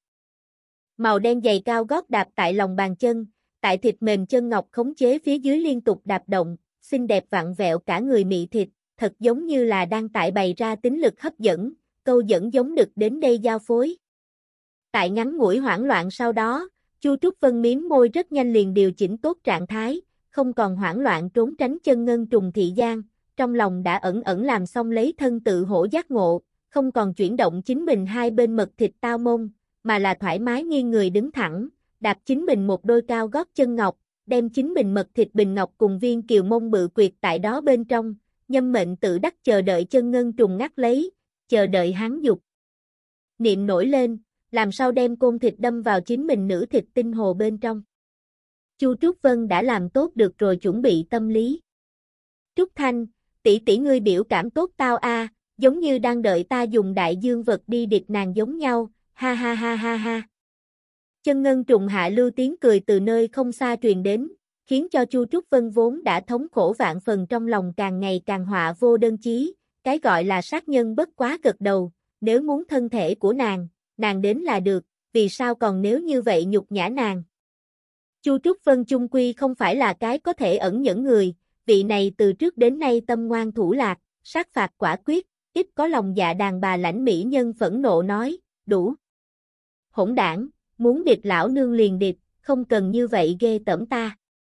Màu đen giày cao gót đạp tại lòng bàn chân, tại thịt mềm chân ngọc khống chế phía dưới liên tục đạp động, xinh đẹp vặn vẹo cả người mị thịt, thật giống như là đang tại bày ra tính lực hấp dẫn, câu dẫn giống đực đến đây giao phối. Tại ngắn ngủi hoảng loạn sau đó, Chu Trúc Vân miếm môi rất nhanh liền điều chỉnh tốt trạng thái, không còn hoảng loạn trốn tránh chân ngân trùng thị gian, trong lòng đã ẩn ẩn làm xong lấy thân tự hổ giác ngộ, không còn chuyển động chính mình hai bên mật thịt tao mông, mà là thoải mái nghiêng người đứng thẳng, đạp chính mình một đôi cao gót chân ngọc, đem chính mình mật thịt bình ngọc cùng viên kiều mông bự quyệt tại đó bên trong, nhâm mệnh tự đắc chờ đợi chân ngân trùng ngắt lấy, chờ đợi hắn dục. Niệm nổi lên, làm sao đem côn thịt đâm vào chính mình nữ thịt tinh hồ bên trong. Chu Trúc Vân đã làm tốt được rồi chuẩn bị tâm lý. Trúc Thanh, tỷ tỷ ngươi biểu cảm tốt tao a, giống như đang đợi ta dùng đại dương vật đi địch nàng giống nhau, ha ha ha ha ha. Chân ngân trùng hạ lưu tiếng cười từ nơi không xa truyền đến, khiến cho Chu Trúc Vân vốn đã thống khổ vạn phần trong lòng càng ngày càng họa vô đơn chí, cái gọi là sát nhân bất quá gật đầu, nếu muốn thân thể của nàng, nàng đến là được, vì sao còn nếu như vậy nhục nhã nàng. Chu Trúc Vân chung quy không phải là cái có thể ẩn nhẫn người, vị này từ trước đến nay tâm ngoan thủ lạc, sát phạt quả quyết, ít có lòng dạ đàn bà lãnh mỹ nhân phẫn nộ nói, đủ. Hỗn đảng, muốn địch lão nương liền địch, không cần như vậy ghê tởm ta.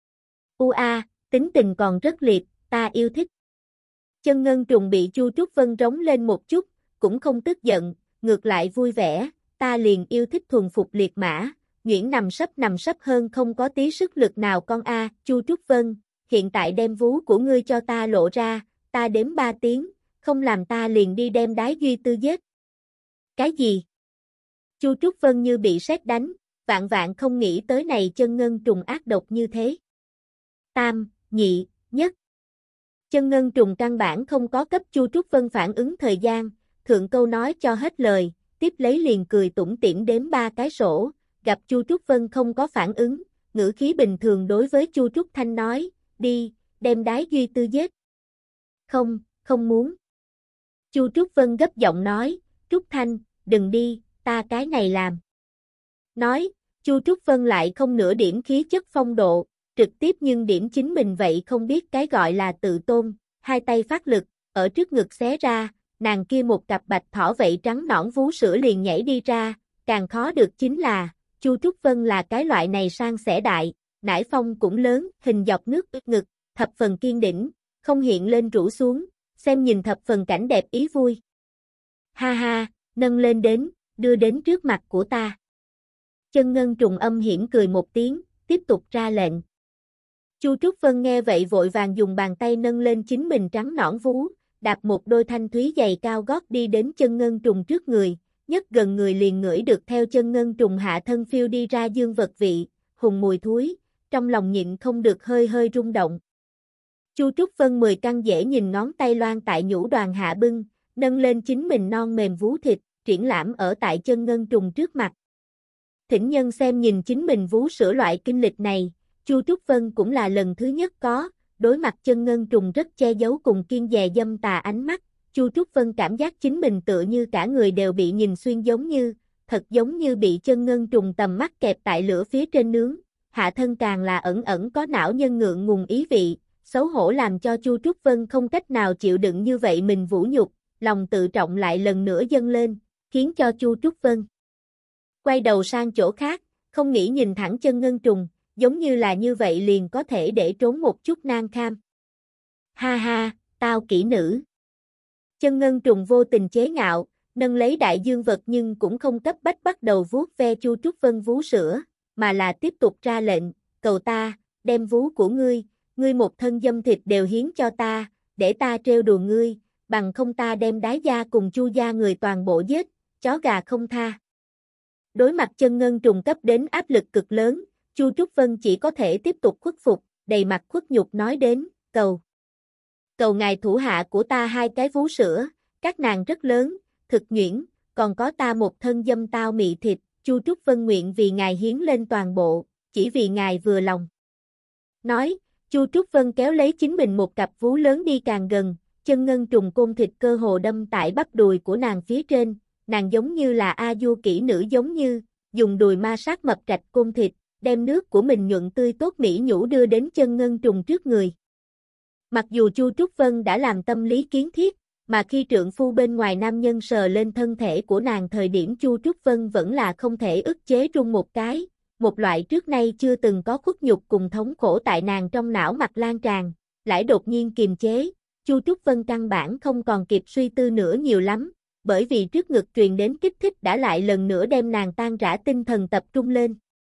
U a, tính tình còn rất liệt, ta yêu thích. Chân ngân trùng bị Chu Trúc Vân rống lên một chút, cũng không tức giận, ngược lại vui vẻ, ta liền yêu thích thuần phục liệt mã, nhuyễn nằm sấp nằm sấp hơn không có tí sức lực nào con a, Chu Trúc Vân, hiện tại đem vú của ngươi cho ta lộ ra, ta đếm ba tiếng, không làm ta liền đi đem đái duy tư giết. Cái gì? Chu Trúc Vân như bị sét đánh, vạn vạn không nghĩ tới này chân ngân trùng ác độc như thế. Tam, nhị, nhất. Chân ngân trùng căn bản không có cấp Chu Trúc Vân phản ứng thời gian, thượng câu nói cho hết lời, tiếp lấy liền cười tủm tỉm đếm ba cái sổ, gặp Chu Trúc Vân không có phản ứng, ngữ khí bình thường đối với Chu Trúc Thanh nói, đi, đem đái duy tư giết. Không, không muốn. Chu Trúc Vân gấp giọng nói, Trúc Thanh, đừng đi, ta cái này làm. Nói, Chu Trúc Vân lại không nửa điểm khí chất phong độ, trực tiếp nhưng điểm chính mình vậy không biết cái gọi là tự tôn, hai tay phát lực, ở trước ngực xé ra, nàng kia một cặp bạch thỏ vậy trắng nõn vú sữa liền nhảy đi ra, càng khó được chính là, Chu Trúc Vân là cái loại này sang sẻ đại, nải phong cũng lớn, hình dọc nước ngực, thập phần kiên đỉnh, không hiện lên rũ xuống, xem nhìn thập phần cảnh đẹp ý vui. Ha ha, nâng lên đến, đưa đến trước mặt của ta. Chân ngân trùng âm hiểm cười một tiếng, tiếp tục ra lệnh. Chu Trúc Vân nghe vậy vội vàng dùng bàn tay nâng lên chính mình trắng nõn vú, đạp một đôi thanh thúy giày cao gót đi đến chân ngân trùng trước người, nhất gần người liền ngửi được theo chân ngân trùng hạ thân phiêu đi ra dương vật vị, hùng mùi thúi, trong lòng nhịn không được hơi hơi rung động. Chu Trúc Vân mười căn dễ nhìn ngón tay loan tại nhũ đoàn hạ bưng, nâng lên chính mình non mềm vú thịt, triển lãm ở tại chân ngân trùng trước mặt. Thỉnh nhân xem nhìn chính mình vú sữa loại kinh lịch này, Chu Trúc Vân cũng là lần thứ nhất có, đối mặt chân ngân trùng rất che giấu cùng kiên dè dâm tà ánh mắt, Chu Trúc Vân cảm giác chính mình tựa như cả người đều bị nhìn xuyên giống như, thật giống như bị chân ngân trùng tầm mắt kẹp tại lửa phía trên nướng, hạ thân càng là ẩn ẩn có não nhân ngượng ngùng ý vị, xấu hổ làm cho Chu Trúc Vân không cách nào chịu đựng như vậy mình vũ nhục, lòng tự trọng lại lần nữa dâng lên, khiến cho Chu Trúc Vân quay đầu sang chỗ khác, không nghĩ nhìn thẳng chân ngân trùng, giống như là như vậy liền có thể để trốn một chút nan kham. Ha ha, tao kỹ nữ. Chân ngân trùng vô tình chế ngạo, nâng lấy đại dương vật nhưng cũng không cấp bách bắt đầu vuốt ve Chu Trúc Vân vú sữa, mà là tiếp tục ra lệnh, cầu ta, đem vú của ngươi, ngươi một thân dâm thịt đều hiến cho ta, để ta trêu đùa ngươi, bằng không ta đem đái gia cùng Chu gia người toàn bộ giết, chó gà không tha. Đối mặt chân ngân trùng cấp đến áp lực cực lớn, Chu Trúc Vân chỉ có thể tiếp tục khuất phục, đầy mặt khuất nhục nói đến, cầu. Cầu ngài thủ hạ của ta hai cái vú sữa, các nàng rất lớn, thực nhuyễn, còn có ta một thân dâm tao mị thịt, Chu Trúc Vân nguyện vì ngài hiến lên toàn bộ, chỉ vì ngài vừa lòng. Nói, Chu Trúc Vân kéo lấy chính mình một cặp vú lớn đi càng gần, chân ngân trùng côn thịt cơ hồ đâm tại bắp đùi của nàng phía trên, nàng giống như là A Du kỹ nữ giống như, dùng đùi ma sát mập trạch côn thịt, đem nước của mình nhuận tươi tốt mỹ nhũ đưa đến chân ngân trùng trước người. Mặc dù Chu Trúc Vân đã làm tâm lý kiến thiết, mà khi trượng phu bên ngoài nam nhân sờ lên thân thể của nàng thời điểm Chu Trúc Vân vẫn là không thể ức chế run một cái, một loại trước nay chưa từng có khuất nhục cùng thống khổ tại nàng trong não mặt lan tràn, lại đột nhiên kiềm chế, Chu Trúc Vân căn bản không còn kịp suy tư nữa nhiều lắm, bởi vì trước ngực truyền đến kích thích đã lại lần nữa đem nàng tan rã tinh thần tập trung lên.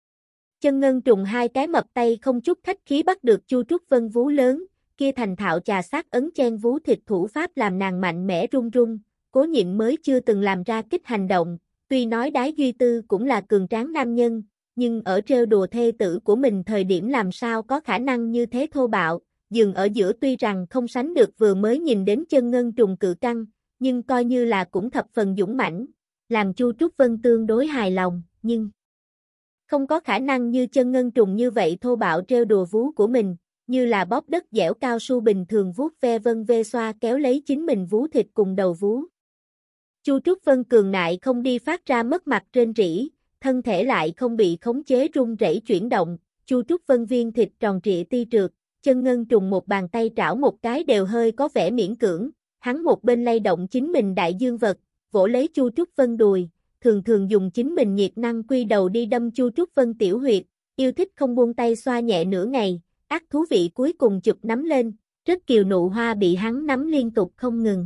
Chân ngân trùng hai cái mập tay không chút khách khí bắt được Chu Trúc Vân vú lớn, kia thành thạo chà sát ấn chen vú thịt thủ pháp làm nàng mạnh mẽ run run, Cố Nhịn mới chưa từng làm ra kích hành động, tuy nói Đái Duy Tư cũng là cường tráng nam nhân, nhưng ở trêu đùa thê tử của mình thời điểm làm sao có khả năng như thế thô bạo, dừng ở giữa tuy rằng không sánh được vừa mới nhìn đến chân ngân trùng cự căng, nhưng coi như là cũng thập phần dũng mãnh, làm Chu Trúc Vân tương đối hài lòng, nhưng không có khả năng như chân ngân trùng như vậy thô bạo trêu đùa vú của mình, như là bóp đất dẻo cao su bình thường vuốt ve vân vê xoa kéo lấy chính mình vú thịt cùng đầu vú. Chu Trúc Vân cường nại không đi phát ra mất mặt rên rỉ, thân thể lại không bị khống chế run rẩy chuyển động, Chu Trúc Vân viên thịt tròn trịa ti trượt, chân ngân trùng một bàn tay trảo một cái đều hơi có vẻ miễn cưỡng, hắn một bên lay động chính mình đại dương vật, vỗ lấy Chu Trúc Vân đùi, thường thường dùng chính mình nhiệt năng quy đầu đi đâm Chu Trúc Vân tiểu huyệt, yêu thích không buông tay xoa nhẹ nửa ngày, ác thú vị cuối cùng chụp nắm lên, rất kiều nụ hoa bị hắn nắm liên tục không ngừng.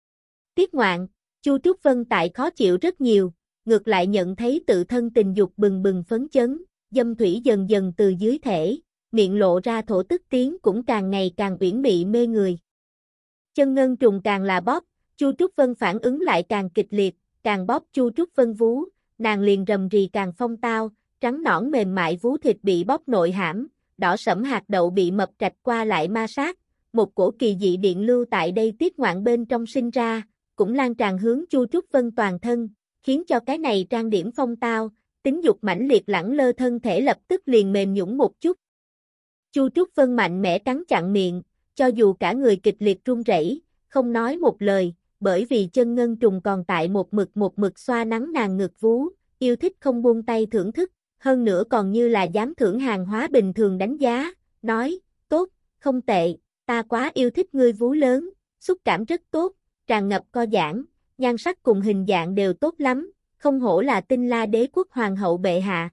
Tiết ngoạn, Chu Trúc Vân tại khó chịu rất nhiều, ngược lại nhận thấy tự thân tình dục bừng bừng phấn chấn, dâm thủy dần dần từ dưới thể, miệng lộ ra thổ tức tiếng cũng càng ngày càng uyển mị mê người. Chân ngân trùng càng là bóp, Chu Trúc Vân phản ứng lại càng kịch liệt, càng bóp Chu Trúc Vân vú, nàng liền rầm rì càng phong tao, trắng nõn mềm mại vú thịt bị bóp nội hãm, đỏ sẫm hạt đậu bị mập trạch qua lại ma sát, một cổ kỳ dị điện lưu tại đây tiết ngoạn bên trong sinh ra, cũng lan tràn hướng Chu Trúc Vân toàn thân, khiến cho cái này trang điểm phong tao, tính dục mãnh liệt lẳng lơ thân thể lập tức liền mềm nhũn một chút. Chu Trúc Vân mạnh mẽ cắn chặn miệng, cho dù cả người kịch liệt run rẩy, không nói một lời, bởi vì chân ngân trùng còn tại một mực một mực xoa nắng nàng ngực vú, yêu thích không buông tay thưởng thức, hơn nữa còn như là dám thưởng hàng hóa bình thường đánh giá, nói, tốt, không tệ, ta quá yêu thích ngươi vú lớn, xúc cảm rất tốt, tràn ngập co giãn, nhan sắc cùng hình dạng đều tốt lắm, không hổ là Tinh La Đế quốc hoàng hậu bệ hạ.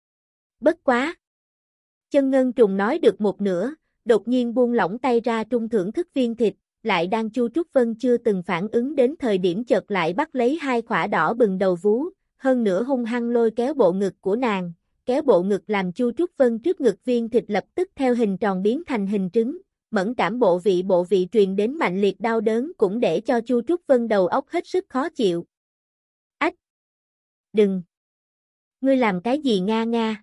Bất quá. Chân ngân trùng nói được một nửa, đột nhiên buông lỏng tay ra trung thưởng thức viên thịt, lại đang Chu Trúc Vân chưa từng phản ứng đến thời điểm chợt lại bắt lấy hai khỏa đỏ bừng đầu vú, hơn nữa hung hăng lôi kéo bộ ngực của nàng, kéo bộ ngực làm Chu Trúc Vân trước ngực viên thịt lập tức theo hình tròn biến thành hình trứng, mẫn cảm bộ vị bộ vị truyền đến mạnh liệt đau đớn cũng để cho Chu Trúc Vân đầu óc hết sức khó chịu. Ách! Đừng! Ngươi làm cái gì nga nga?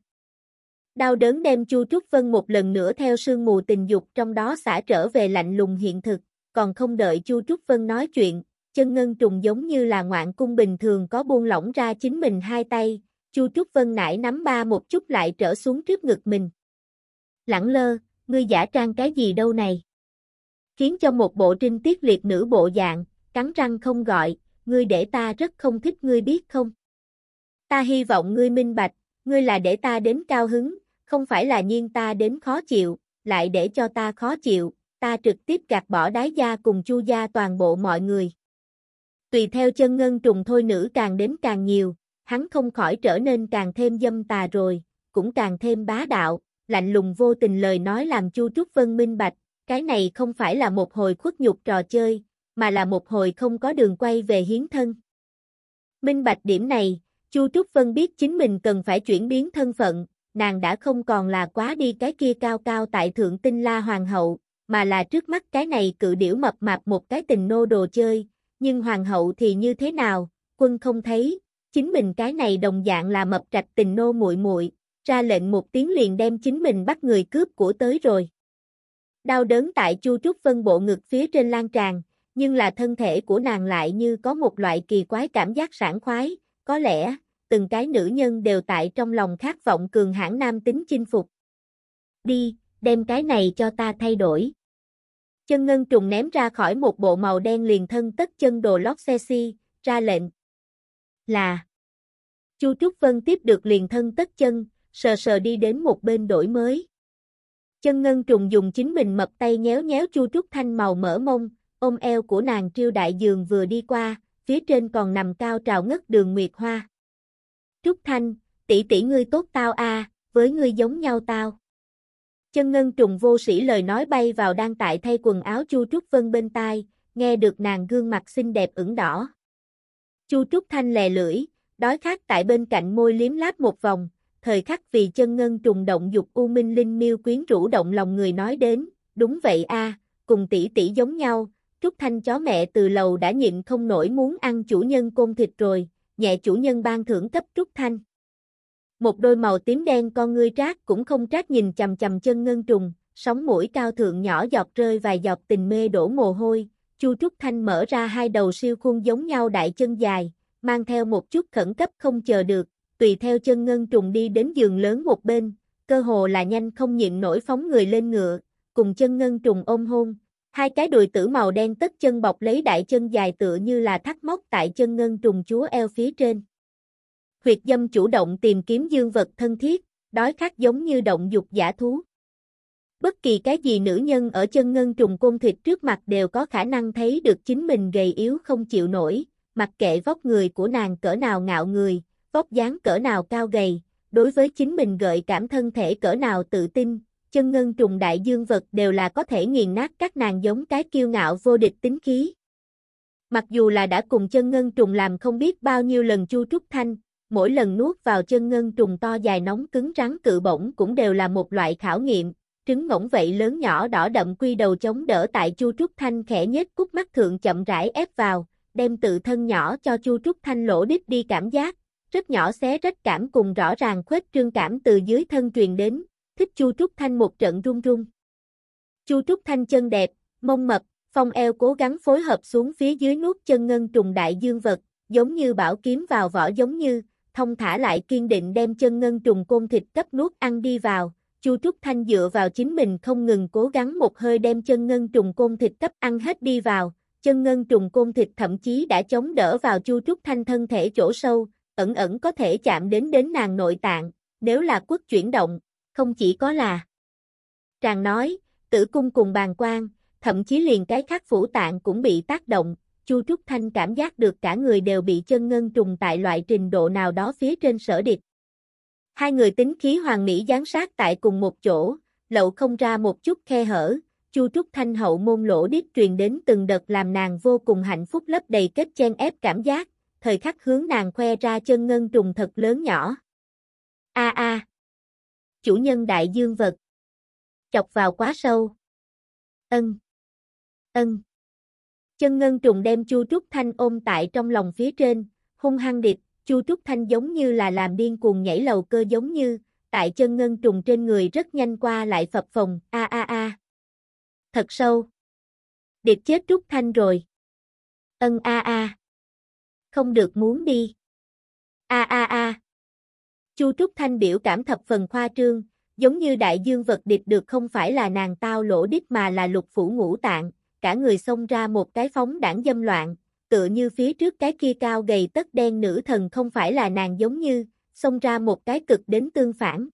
Đau đớn đem Chu Trúc Vân một lần nữa theo sương mù tình dục trong đó xả trở về lạnh lùng hiện thực, còn không đợi Chu Trúc Vân nói chuyện, chân ngân trùng giống như là ngoạn cung bình thường có buông lỏng ra chính mình hai tay, Chu Trúc Vân nải nắm ba một chút lại trở xuống trước ngực mình. Lẳng lơ, ngươi giả trang cái gì đâu này? Khiến cho một bộ trinh tiết liệt nữ bộ dạng, cắn răng không gọi, ngươi để ta rất không thích ngươi biết không? Ta hy vọng ngươi minh bạch, ngươi là để ta đến cao hứng, không phải là nhiên ta đến khó chịu, lại để cho ta khó chịu, ta trực tiếp gạt bỏ Đái gia cùng Chu gia toàn bộ mọi người. Tùy theo chân ngân trùng thôi nữ càng đến càng nhiều, hắn không khỏi trở nên càng thêm dâm tà rồi, cũng càng thêm bá đạo, lạnh lùng vô tình lời nói làm Chu Trúc Vân minh bạch, cái này không phải là một hồi khuất nhục trò chơi, mà là một hồi không có đường quay về hiến thân. Minh bạch điểm này, Chu Trúc Vân biết chính mình cần phải chuyển biến thân phận, nàng đã không còn là quá đi cái kia cao cao tại thượng Tinh La hoàng hậu, mà là trước mắt cái này cự điểu mập mạp một cái tình nô đồ chơi, nhưng hoàng hậu thì như thế nào, quân không thấy, chính mình cái này đồng dạng là mập trạch tình nô muội muội, ra lệnh một tiếng liền đem chính mình bắt người cướp của tới rồi. Đau đớn tại Chu Trúc Vân bộ ngực phía trên lan tràn, nhưng là thân thể của nàng lại như có một loại kỳ quái cảm giác sảng khoái, có lẽ, từng cái nữ nhân đều tại trong lòng khát vọng cường hãn nam tính chinh phục. Đi, đem cái này cho ta thay đổi. Chân ngân trùng ném ra khỏi một bộ màu đen liền thân tất chân đồ lót sexy, ra lệnh. Là. Chu Trúc Vân tiếp được liền thân tất chân, sờ sờ đi đến một bên đổi mới. Chân ngân trùng dùng chính mình mập tay nhéo nhéo Chu Trúc Thanh màu mỡ mông, ôm eo của nàng triêu đại giường vừa đi qua, phía trên còn nằm cao trào ngất Đường Nguyệt Hoa. Trúc Thanh, tỷ tỷ ngươi tốt tao a, với ngươi giống nhau tao. Chân ngân trùng vô sĩ lời nói bay vào đang tại thay quần áo Chu Trúc Vân bên tai, nghe được nàng gương mặt xinh đẹp ửng đỏ. Chu Trúc Thanh lè lưỡi, đói khát tại bên cạnh môi liếm láp một vòng, thời khắc vì chân ngân trùng động dục u minh linh miêu quyến rũ động lòng người nói đến, đúng vậy a, cùng tỷ tỷ giống nhau, Trúc Thanh chó mẹ từ lầu đã nhịn không nổi muốn ăn chủ nhân côn thịt rồi, nhẹ chủ nhân ban thưởng cấp Trúc Thanh. Một đôi màu tím đen con ngươi trác cũng không trác nhìn chằm chằm chân ngân trùng, sóng mũi cao thượng nhỏ giọt rơi vài giọt tình mê đổ mồ hôi, Chu Trúc Thanh mở ra hai đầu siêu khuôn giống nhau đại chân dài, mang theo một chút khẩn cấp không chờ được, tùy theo chân ngân trùng đi đến giường lớn một bên, cơ hồ là nhanh không nhịn nổi phóng người lên ngựa, cùng chân ngân trùng ôm hôn, hai cái đùi tử màu đen tất chân bọc lấy đại chân dài tựa như là thắt móc tại chân ngân trùng chúa eo phía trên. Huyệt dâm chủ động tìm kiếm dương vật thân thiết, đói khát giống như động dục dã thú. Bất kỳ cái gì nữ nhân ở chân ngân trùng côn thịt trước mặt đều có khả năng thấy được chính mình gầy yếu không chịu nổi, mặc kệ vóc người của nàng cỡ nào ngạo người, vóc dáng cỡ nào cao gầy, đối với chính mình gợi cảm thân thể cỡ nào tự tin, chân ngân trùng đại dương vật đều là có thể nghiền nát các nàng giống cái kiêu ngạo vô địch tính khí. Mặc dù là đã cùng chân ngân trùng làm không biết bao nhiêu lần Chu Trúc Thanh, mỗi lần nuốt vào chân ngân trùng to dài nóng cứng rắn cự bổng cũng đều là một loại khảo nghiệm, trứng ngỗng vậy lớn nhỏ đỏ đậm quy đầu chống đỡ tại Chu Trúc Thanh khẽ nhếch cúc mắt thượng chậm rãi ép vào, đem tự thân nhỏ cho Chu Trúc Thanh lỗ đít đi cảm giác, rất nhỏ xé rách cảm cùng rõ ràng khuếch trương cảm từ dưới thân truyền đến, thích Chu Trúc Thanh một trận run run. Chu Trúc Thanh chân đẹp, mông mập, phong eo cố gắng phối hợp xuống phía dưới nuốt chân ngân trùng đại dương vật, giống như bảo kiếm vào vỏ giống như, thông thả lại kiên định đem chân ngân trùng côn thịt cấp nuốt ăn đi vào. Chu Trúc Thanh dựa vào chính mình không ngừng cố gắng một hơi đem chân ngân trùng côn thịt cấp ăn hết đi vào, chân ngân trùng côn thịt thậm chí đã chống đỡ vào Chu Trúc Thanh thân thể chỗ sâu, ẩn ẩn có thể chạm đến đến nàng nội tạng, nếu là quất chuyển động, không chỉ có là tràng nói, tử cung cùng bàng quang, thậm chí liền cái khác phủ tạng cũng bị tác động, Chu Trúc Thanh cảm giác được cả người đều bị chân ngân trùng tại loại trình độ nào đó phía trên sở địch. Hai người tính khí hoàn mỹ giáng sát tại cùng một chỗ, lậu không ra một chút khe hở, Chu Trúc Thanh hậu môn lỗ đít truyền đến từng đợt làm nàng vô cùng hạnh phúc lấp đầy kết chen ép cảm giác, thời khắc hướng nàng khoe ra chân ngân trùng thật lớn nhỏ. A a, chủ nhân đại dương vật. Chọc vào quá sâu. Ân. Ân. Chân ngân trùng đem Chu Trúc Thanh ôm tại trong lòng phía trên, hung hăng địch, Chu Trúc Thanh giống như là làm điên cuồng nhảy lầu cơ giống như, tại chân ngân trùng trên người rất nhanh qua lại phập phồng, a a a. Thật sâu. Điệp chết Trúc Thanh rồi. Ân a a. Không được muốn đi. A a a. Chu Trúc Thanh biểu cảm thập phần khoa trương, giống như đại dương vật điệp được không phải là nàng tao lỗ đít mà là lục phủ ngũ tạng, cả người xông ra một cái phóng đảng dâm loạn, tựa như phía trước cái kia cao gầy tất đen nữ thần không phải là nàng giống như, xông ra một cái cực đến tương phản.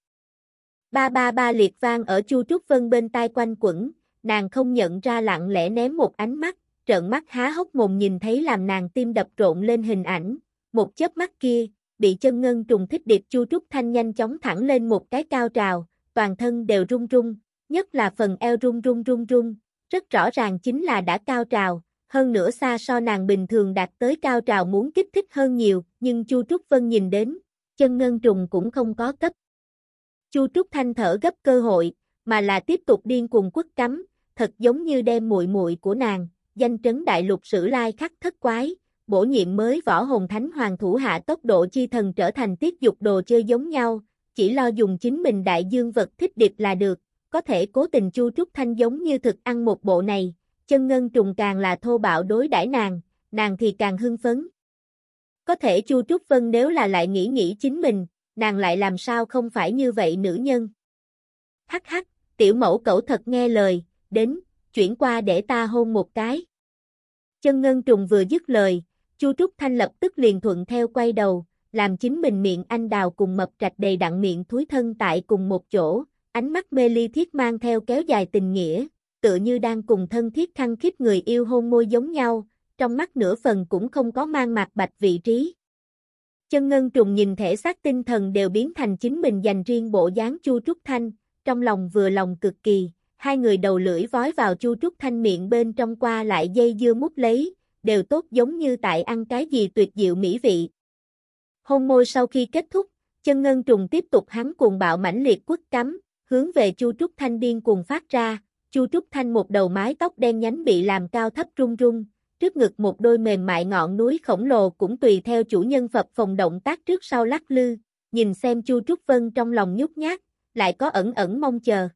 Ba ba ba liệt vang ở Chu Trúc Vân bên tai quanh quẩn, nàng không nhận ra lặng lẽ ném một ánh mắt, trợn mắt há hốc mồm nhìn thấy làm nàng tim đập rộn lên hình ảnh, một chớp mắt kia, bị chân ngân trùng thích điệp Chu Trúc Thanh nhanh chóng thẳng lên một cái cao trào, toàn thân đều run run, nhất là phần eo run run run run, rất rõ ràng chính là đã cao trào, hơn nữa xa so nàng bình thường đạt tới cao trào muốn kích thích hơn nhiều, nhưng Chu Trúc Vân nhìn đến, chân ngân trùng cũng không có cấp. Chu Trúc Thanh thở gấp cơ hội, mà là tiếp tục điên cuồng quất cắm, thật giống như đem muội muội của nàng, danh trấn đại lục sử lai khắc thất quái, bổ nhiệm mới võ hồn thánh hoàng thủ hạ tốc độ chi thần trở thành tiết dục đồ chơi giống nhau, chỉ lo dùng chính mình đại dương vật thích điệp là được, có thể cố tình Chu Trúc Thanh giống như thực ăn một bộ này, Chân ngân trùng càng là thô bạo đối đãi nàng, nàng thì càng hưng phấn. Có thể Chu Trúc Vân nếu là lại nghĩ nghĩ chính mình, nàng lại làm sao không phải như vậy nữ nhân. Hắc hắc, tiểu mẫu cẩu thật nghe lời, đến, chuyển qua để ta hôn một cái. Chân ngân trùng vừa dứt lời, Chu Trúc Thanh lập tức liền thuận theo quay đầu, làm chính mình miệng anh đào cùng mập trạch đầy đặn miệng thúi thân tại cùng một chỗ, ánh mắt mê ly thiết mang theo kéo dài tình nghĩa, tựa như đang cùng thân thiết khăng khít người yêu hôn môi giống nhau, trong mắt nửa phần cũng không có mang mạc bạch vị trí. Chân ngân trùng nhìn thể xác tinh thần đều biến thành chính mình dành riêng bộ dáng Chu Trúc Thanh, trong lòng vừa lòng cực kỳ, hai người đầu lưỡi vói vào Chu Trúc Thanh miệng bên trong qua lại dây dưa mút lấy, đều tốt giống như tại ăn cái gì tuyệt diệu mỹ vị. Hôn môi sau khi kết thúc, chân ngân trùng tiếp tục hắn cuồng bạo mãnh liệt quất cắm, hướng về Chu Trúc Thanh điên cuồng phát ra, Chu Trúc Thanh một đầu mái tóc đen nhánh bị làm cao thấp rung rung, trước ngực một đôi mềm mại ngọn núi khổng lồ cũng tùy theo chủ nhân phập phồng động tác trước sau lắc lư, nhìn xem Chu Trúc Vân trong lòng nhút nhát, lại có ẩn ẩn mong chờ.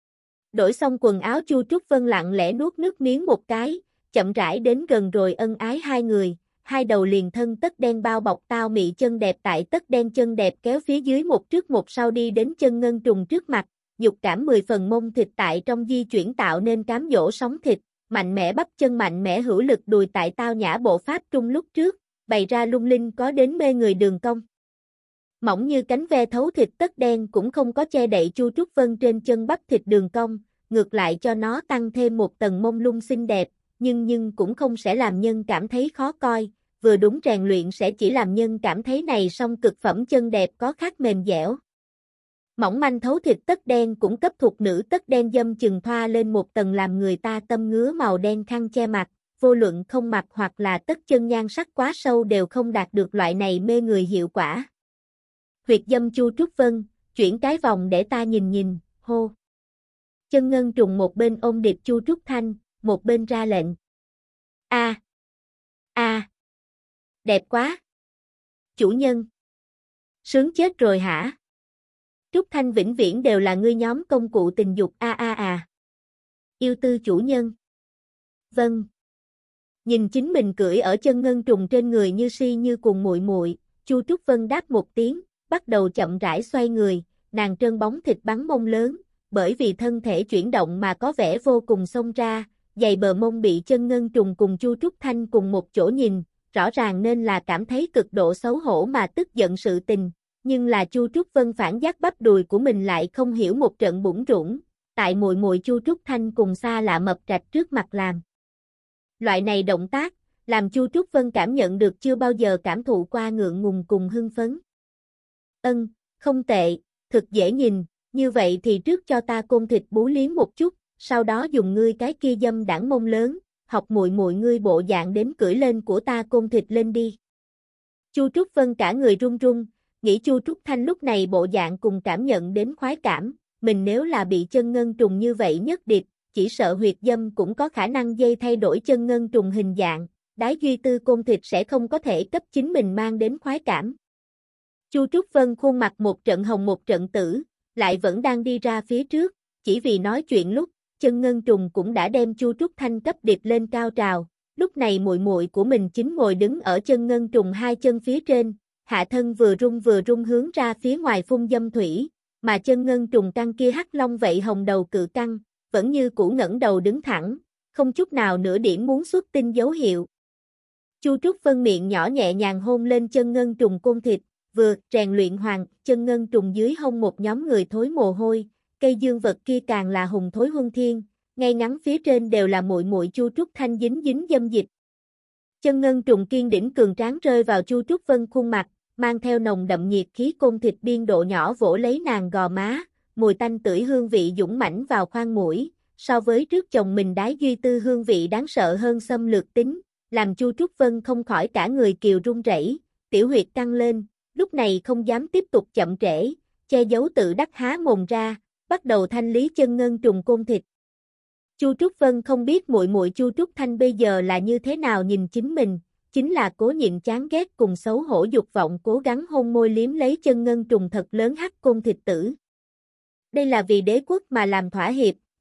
Đổi xong quần áo Chu Trúc Vân lặng lẽ nuốt nước miếng một cái, chậm rãi đến gần rồi ân ái hai người, hai đầu liền thân tất đen bao bọc tao mị chân đẹp tại tất đen chân đẹp kéo phía dưới một trước một sau đi đến chân ngân trùng trước mặt, dục cảm mười phần mông thịt tại trong di chuyển tạo nên cám dỗ sóng thịt, mạnh mẽ bắp chân mạnh mẽ hữu lực đùi tại tao nhã bộ pháp trung lúc trước, bày ra lung linh có đến mê người đường cong. Mỏng như cánh ve thấu thịt tất đen cũng không có che đậy Chu Trúc Vân trên chân bắp thịt đường cong, ngược lại cho nó tăng thêm một tầng mông lung xinh đẹp, nhưng nhưng cũng không sẽ làm nhân cảm thấy khó coi, vừa đúng rèn luyện sẽ chỉ làm nhân cảm thấy này song cực phẩm chân đẹp có khác mềm dẻo. Mỏng manh thấu thịt tất đen cũng cấp thuộc nữ tất đen dâm chừng thoa lên một tầng làm người ta tâm ngứa màu đen khăn che mặt, vô luận không mặc hoặc là tất chân nhan sắc quá sâu đều không đạt được loại này mê người hiệu quả. Huyệt dâm Chu Trúc Vân, chuyển cái vòng để ta nhìn nhìn, hô. Chân ngân trùng một bên ôm điệp Chu Trúc Thanh, một bên ra lệnh. A, a, đẹp quá. Chủ nhân. Sướng chết rồi hả? Trúc Thanh vĩnh viễn đều là ngươi nhóm công cụ tình dục a a à. Yêu tư chủ nhân. Vâng. Nhìn chính mình cưỡi ở chân ngân trùng trên người như si như cùng muội muội, Chu Trúc Vân đáp một tiếng, bắt đầu chậm rãi xoay người, nàng trơn bóng thịt bắn mông lớn, bởi vì thân thể chuyển động mà có vẻ vô cùng xông ra, dày bờ mông bị chân ngân trùng cùng Chu Trúc Thanh cùng một chỗ nhìn, rõ ràng nên là cảm thấy cực độ xấu hổ mà tức giận sự tình, nhưng là Chu Trúc Vân phản giác bắp đùi của mình lại không hiểu một trận bủn rủn, tại muội muội Chu Trúc Thanh cùng xa lạ mập trạch trước mặt làm. Loại này động tác, làm Chu Trúc Vân cảm nhận được chưa bao giờ cảm thụ qua ngượng ngùng cùng hưng phấn. Ân, không tệ, thực dễ nhìn, như vậy thì trước cho ta côn thịt bú liếm một chút, sau đó dùng ngươi cái kia dâm đảng mông lớn, học muội muội ngươi bộ dạng đến cưỡi lên của ta côn thịt lên đi. Chu Trúc Vân cả người run run, nghĩ Chu Trúc Thanh lúc này bộ dạng cùng cảm nhận đến khoái cảm, mình nếu là bị chân ngân trùng như vậy nhất điệp, chỉ sợ huyệt dâm cũng có khả năng dây thay đổi chân ngân trùng hình dạng, đái duy tư côn thịt sẽ không có thể cấp chính mình mang đến khoái cảm. Chu Trúc Vân khuôn mặt một trận hồng một trận tử, lại vẫn đang đi ra phía trước, chỉ vì nói chuyện lúc, chân ngân trùng cũng đã đem Chu Trúc Thanh cấp điệp lên cao trào, lúc này muội muội của mình chính ngồi đứng ở chân ngân trùng hai chân phía trên, hạ thân vừa rung vừa rung hướng ra phía ngoài phun dâm thủy, mà chân ngân trùng căng kia hắc long vậy hồng đầu cự căng, vẫn như cũ ngẩng đầu đứng thẳng, không chút nào nửa điểm muốn xuất tinh dấu hiệu. Chu Trúc Vân miệng nhỏ nhẹ nhàng hôn lên chân ngân trùng côn thịt, vừa rèn luyện hoàng, chân ngân trùng dưới hông một nhóm người thối mồ hôi, cây dương vật kia càng là hùng thối huân thiên, ngay ngắn phía trên đều là muội muội Chu Trúc Thanh dính dính dâm dịch. Chân ngân trùng kiên đỉnh cường tráng rơi vào Chu Trúc Vân khuôn mặt, mang theo nồng đậm nhiệt khí côn thịt biên độ nhỏ vỗ lấy nàng gò má, mùi tanh tưởi hương vị dũng mãnh vào khoang mũi, so với trước chồng mình đái duy tư hương vị đáng sợ hơn xâm lược tính, làm Chu Trúc Vân không khỏi cả người kiều run rẩy, tiểu huyệt căng lên, lúc này không dám tiếp tục chậm trễ, che giấu tự đắc há mồm ra, bắt đầu thanh lý chân ngân trùng côn thịt. Chu Trúc Vân không biết muội muội Chu Trúc Thanh bây giờ là như thế nào nhìn chính mình, chính là cố nhịn chán ghét cùng xấu hổ dục vọng cố gắng hôn môi liếm lấy chân ngân trùng thật lớn hắc côn thịt tử. Đây là vì đế quốc mà làm thỏa hiệp,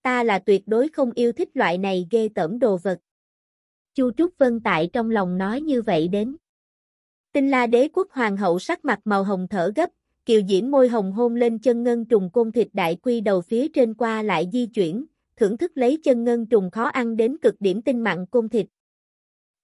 ta là tuyệt đối không yêu thích loại này ghê tởm đồ vật. Chu Trúc Vân tại trong lòng nói như vậy đến. Tinh La Đế quốc hoàng hậu sắc mặt màu hồng thở gấp, kiều diễm môi hồng hôn lên chân ngân trùng côn thịt đại quy đầu phía trên qua lại di chuyển, thưởng thức lấy chân ngân trùng khó ăn đến cực điểm tinh mặn côn thịt. T.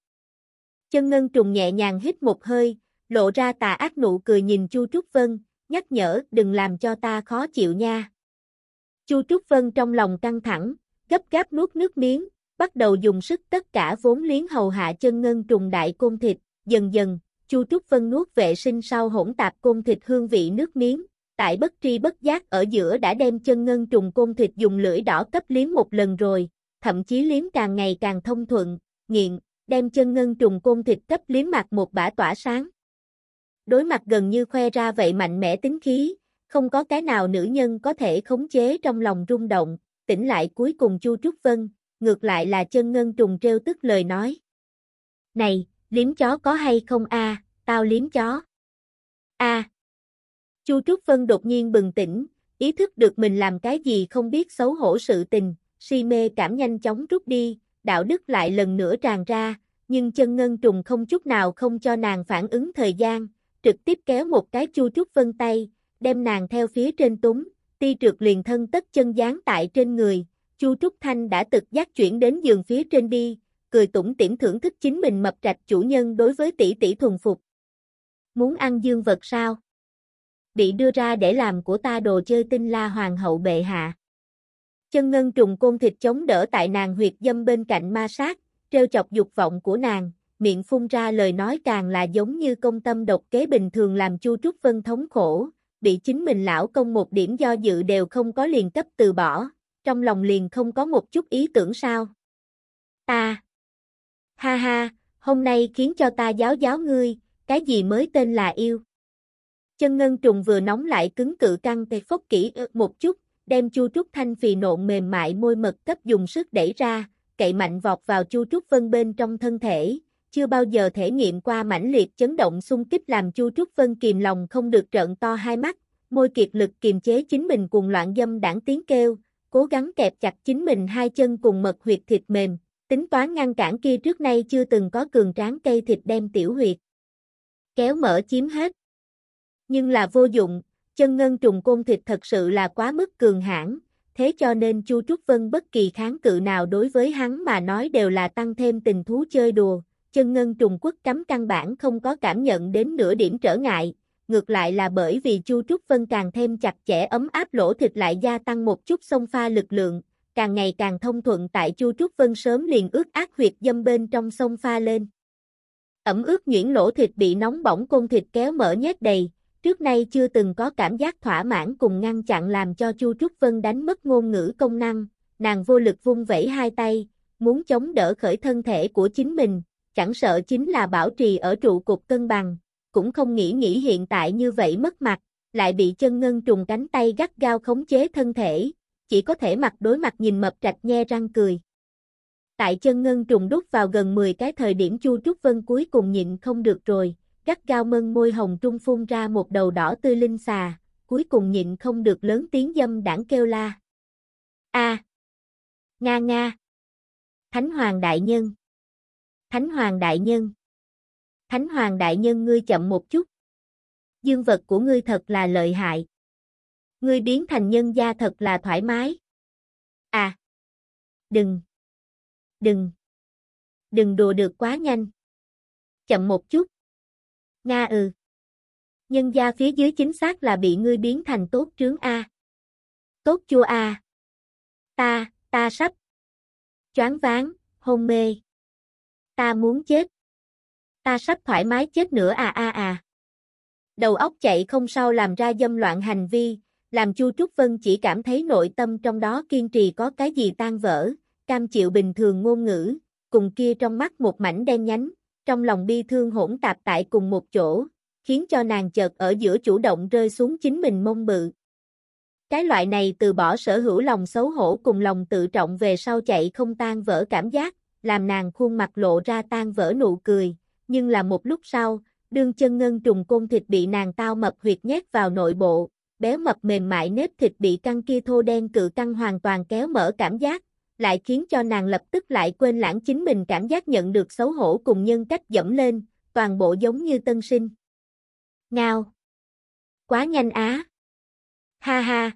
Chân ngân trùng nhẹ nhàng hít một hơi, lộ ra tà ác nụ cười nhìn Chu Trúc Vân, nhắc nhở đừng làm cho ta khó chịu nha. Chu Trúc Vân trong lòng căng thẳng, gấp gáp nuốt nước miếng, bắt đầu dùng sức tất cả vốn liếng hầu hạ chân ngân trùng đại côn thịt, dần dần, Chu Trúc Vân nuốt vệ sinh sau hỗn tạp côn thịt hương vị nước miếng, tại bất tri bất giác ở giữa đã đem chân ngân trùng côn thịt dùng lưỡi đỏ cấp liếm một lần rồi, thậm chí liếm càng ngày càng thông thuận, nghiện, đem chân ngân trùng côn thịt cấp liếm mặt một bả tỏa sáng. Đối mặt gần như khoe ra vậy mạnh mẽ tính khí, không có cái nào nữ nhân có thể khống chế trong lòng rung động, tỉnh lại cuối cùng Chu Trúc Vân, ngược lại là chân ngân trùng trêu tức lời nói. Này, liếm chó có hay không a? À, tao liếm chó. A. À. Chu Trúc Vân đột nhiên bừng tỉnh, ý thức được mình làm cái gì không biết xấu hổ sự tình, si mê cảm nhanh chóng rút đi, đạo đức lại lần nữa tràn ra, nhưng chân ngân trùng không chút nào không cho nàng phản ứng thời gian, trực tiếp kéo một cái Chu Trúc Vân tay, đem nàng theo phía trên túng, ti trượt liền thân tất chân dán tại trên người, Chu Trúc Thanh đã tự giác chuyển đến giường phía trên đi, cười tủm tỉm thưởng thức chính mình mập trạch chủ nhân đối với tỷ tỷ thuần phục. Muốn ăn dương vật sao? Bị đưa ra để làm của ta đồ chơi Tinh La hoàng hậu bệ hạ. Chân ngân trùng côn thịt chống đỡ tại nàng huyệt dâm bên cạnh ma sát, trêu chọc dục vọng của nàng, miệng phun ra lời nói càng là giống như công tâm độc kế bình thường làm Chu Trúc Vân thống khổ, bị chính mình lão công một điểm do dự đều không có liền cấp từ bỏ, trong lòng liền không có một chút ý tưởng sao. Ta. Ha ha, hôm nay khiến cho ta giáo giáo ngươi, cái gì mới tên là yêu. Chân ngân trùng vừa nóng lại cứng cự căng tê phốc kỹ một chút, đem Chu Trúc Thanh phì nộn mềm mại môi mật cấp dùng sức đẩy ra, cậy mạnh vọt vào Chu Trúc Vân bên trong thân thể, chưa bao giờ thể nghiệm qua mãnh liệt chấn động xung kích làm Chu Trúc Vân kìm lòng không được trợn to hai mắt, môi kiệt lực kiềm chế chính mình cuồng loạn dâm đãng tiếng kêu, cố gắng kẹp chặt chính mình hai chân cùng mật huyệt thịt mềm, tính toán ngăn cản kia trước nay chưa từng có cường tráng cây thịt đem tiểu huyệt kéo mở chiếm hết. Nhưng là vô dụng, chân ngân trùng côn thịt thật sự là quá mức cường hãn, thế cho nên Chu Trúc Vân bất kỳ kháng cự nào đối với hắn mà nói đều là tăng thêm tình thú chơi đùa, chân ngân trùng quất cắm căn bản không có cảm nhận đến nửa điểm trở ngại, ngược lại là bởi vì Chu Trúc Vân càng thêm chặt chẽ ấm áp lỗ thịt lại gia tăng một chút xông pha lực lượng, càng ngày càng thông thuận tại Chu Trúc Vân sớm liền ướt át huyệt dâm bên trong xông pha lên. Ẩm ướt nhuyễn lỗ thịt bị nóng bỏng côn thịt kéo mở nhét đầy, trước nay chưa từng có cảm giác thỏa mãn cùng ngăn chặn làm cho Chu Trúc Vân đánh mất ngôn ngữ công năng, nàng vô lực vung vẩy hai tay, muốn chống đỡ khởi thân thể của chính mình, chẳng sợ chính là bảo trì ở trụ cục cân bằng, cũng không nghĩ nghĩ hiện tại như vậy mất mặt, lại bị chân ngân trùng cánh tay gắt gao khống chế thân thể, chỉ có thể mặt đối mặt nhìn mập trạch nhe răng cười. Tại chân ngân trùng đút vào gần mười cái thời điểm Chu Trúc Vân cuối cùng nhịn không được rồi, gắt gao mân môi hồng trung phun ra một đầu đỏ tươi linh xà, cuối cùng nhịn không được lớn tiếng dâm đãng kêu la. A. À. Nga nga. Thánh Hoàng đại nhân. Thánh Hoàng đại nhân. Thánh Hoàng đại nhân ngươi chậm một chút. Dương vật của ngươi thật là lợi hại. Ngươi biến thành nhân gia thật là thoải mái. À. Đừng. Đừng. Đừng đùa được quá nhanh. Chậm một chút. Nga ừ. Nhân gia phía dưới chính xác là bị ngươi biến thành tốt trướng A. Tốt chua A. Ta, ta sắp. Choáng váng, hôn mê. Ta muốn chết. Ta sắp thoải mái chết nữa à à à. Đầu óc chạy không sao làm ra dâm loạn hành vi, làm Chu Trúc Vân chỉ cảm thấy nội tâm trong đó kiên trì có cái gì tan vỡ, cam chịu bình thường ngôn ngữ, cùng kia trong mắt một mảnh đen nhánh, trong lòng bi thương hỗn tạp tại cùng một chỗ, khiến cho nàng chợt ở giữa chủ động rơi xuống chính mình mông bự. Cái loại này từ bỏ sở hữu lòng xấu hổ cùng lòng tự trọng về sau chạy không tan vỡ cảm giác, làm nàng khuôn mặt lộ ra tan vỡ nụ cười, nhưng là một lúc sau, đương chân ngân trùng côn thịt bị nàng tao mập huyệt nhét vào nội bộ, béo mập mềm mại nếp thịt bị căng kia thô đen cự căng hoàn toàn kéo mở cảm giác, lại khiến cho nàng lập tức lại quên lãng chính mình cảm giác nhận được xấu hổ cùng nhân cách dẫm lên, toàn bộ giống như tân sinh. Ngao! Quá nhanh á! Ha ha!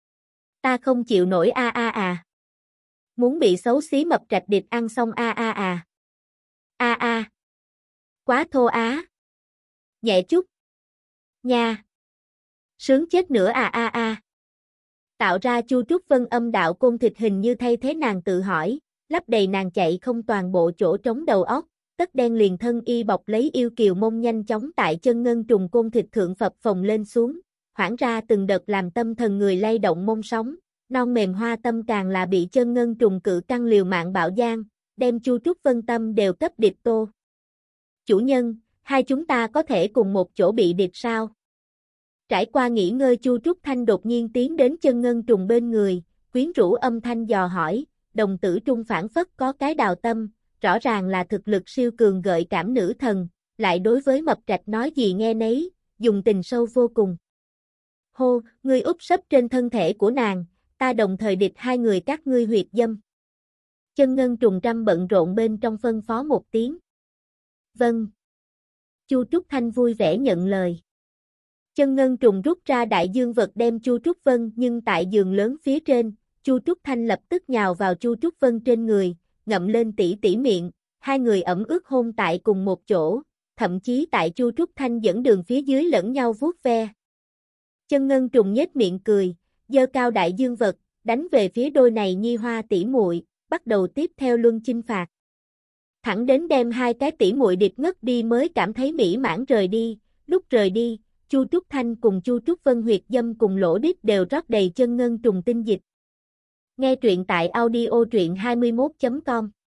Ta không chịu nổi a a à! Muốn bị xấu xí mập trạch địch ăn xong a a à! A a! Quá thô á! Nhẹ chút! Nha! Sướng chết nữa à a a! Tạo ra Chu Trúc Vân âm đạo côn thịt hình như thay thế nàng tự hỏi, lấp đầy nàng chạy không toàn bộ chỗ trống đầu óc, tất đen liền thân y bọc lấy yêu kiều mông nhanh chóng tại chân ngân trùng côn thịt thượng phập phồng lên xuống, hoảng ra từng đợt làm tâm thần người lay động mông sóng, non mềm hoa tâm càng là bị chân ngân trùng cự căng liều mạng bạo giang, đem Chu Trúc Vân tâm đều cấp địch tô. Chủ nhân, hai chúng ta có thể cùng một chỗ bị địch sao? Trải qua nghỉ ngơi Chu Trúc Thanh đột nhiên tiến đến chân ngân trùng bên người, quyến rũ âm thanh dò hỏi, đồng tử trung phản phất có cái đào tâm, rõ ràng là thực lực siêu cường gợi cảm nữ thần, lại đối với mập trạch nói gì nghe nấy, dùng tình sâu vô cùng. Hô, ngươi úp sấp trên thân thể của nàng, ta đồng thời địch hai người các ngươi huyệt dâm. Chân ngân trùng trăm bận rộn bên trong phân phó một tiếng. Vâng. Chu Trúc Thanh vui vẻ nhận lời. Chân ngân trùng rút ra đại dương vật đem Chu Trúc Vân nhưng tại giường lớn phía trên, Chu Trúc Thanh lập tức nhào vào Chu Trúc Vân trên người, ngậm lên tỉ tỉ miệng, hai người ẩm ướt hôn tại cùng một chỗ, thậm chí tại Chu Trúc Thanh dẫn đường phía dưới lẫn nhau vuốt ve. Chân ngân trùng nhếch miệng cười, giơ cao đại dương vật, đánh về phía đôi này nhi hoa tỉ muội, bắt đầu tiếp theo luân chinh phạt. Thẳng đến đem hai cái tỉ muội địch ngất đi mới cảm thấy mỹ mãn rời đi, lúc rời đi, Chu Trúc Thanh cùng Chu Trúc Vân huyệt dâm cùng lỗ đít đều rót đầy chân ngân trùng tinh dịch. Nghe truyện tại audio truyện hai mươi mốt chấm com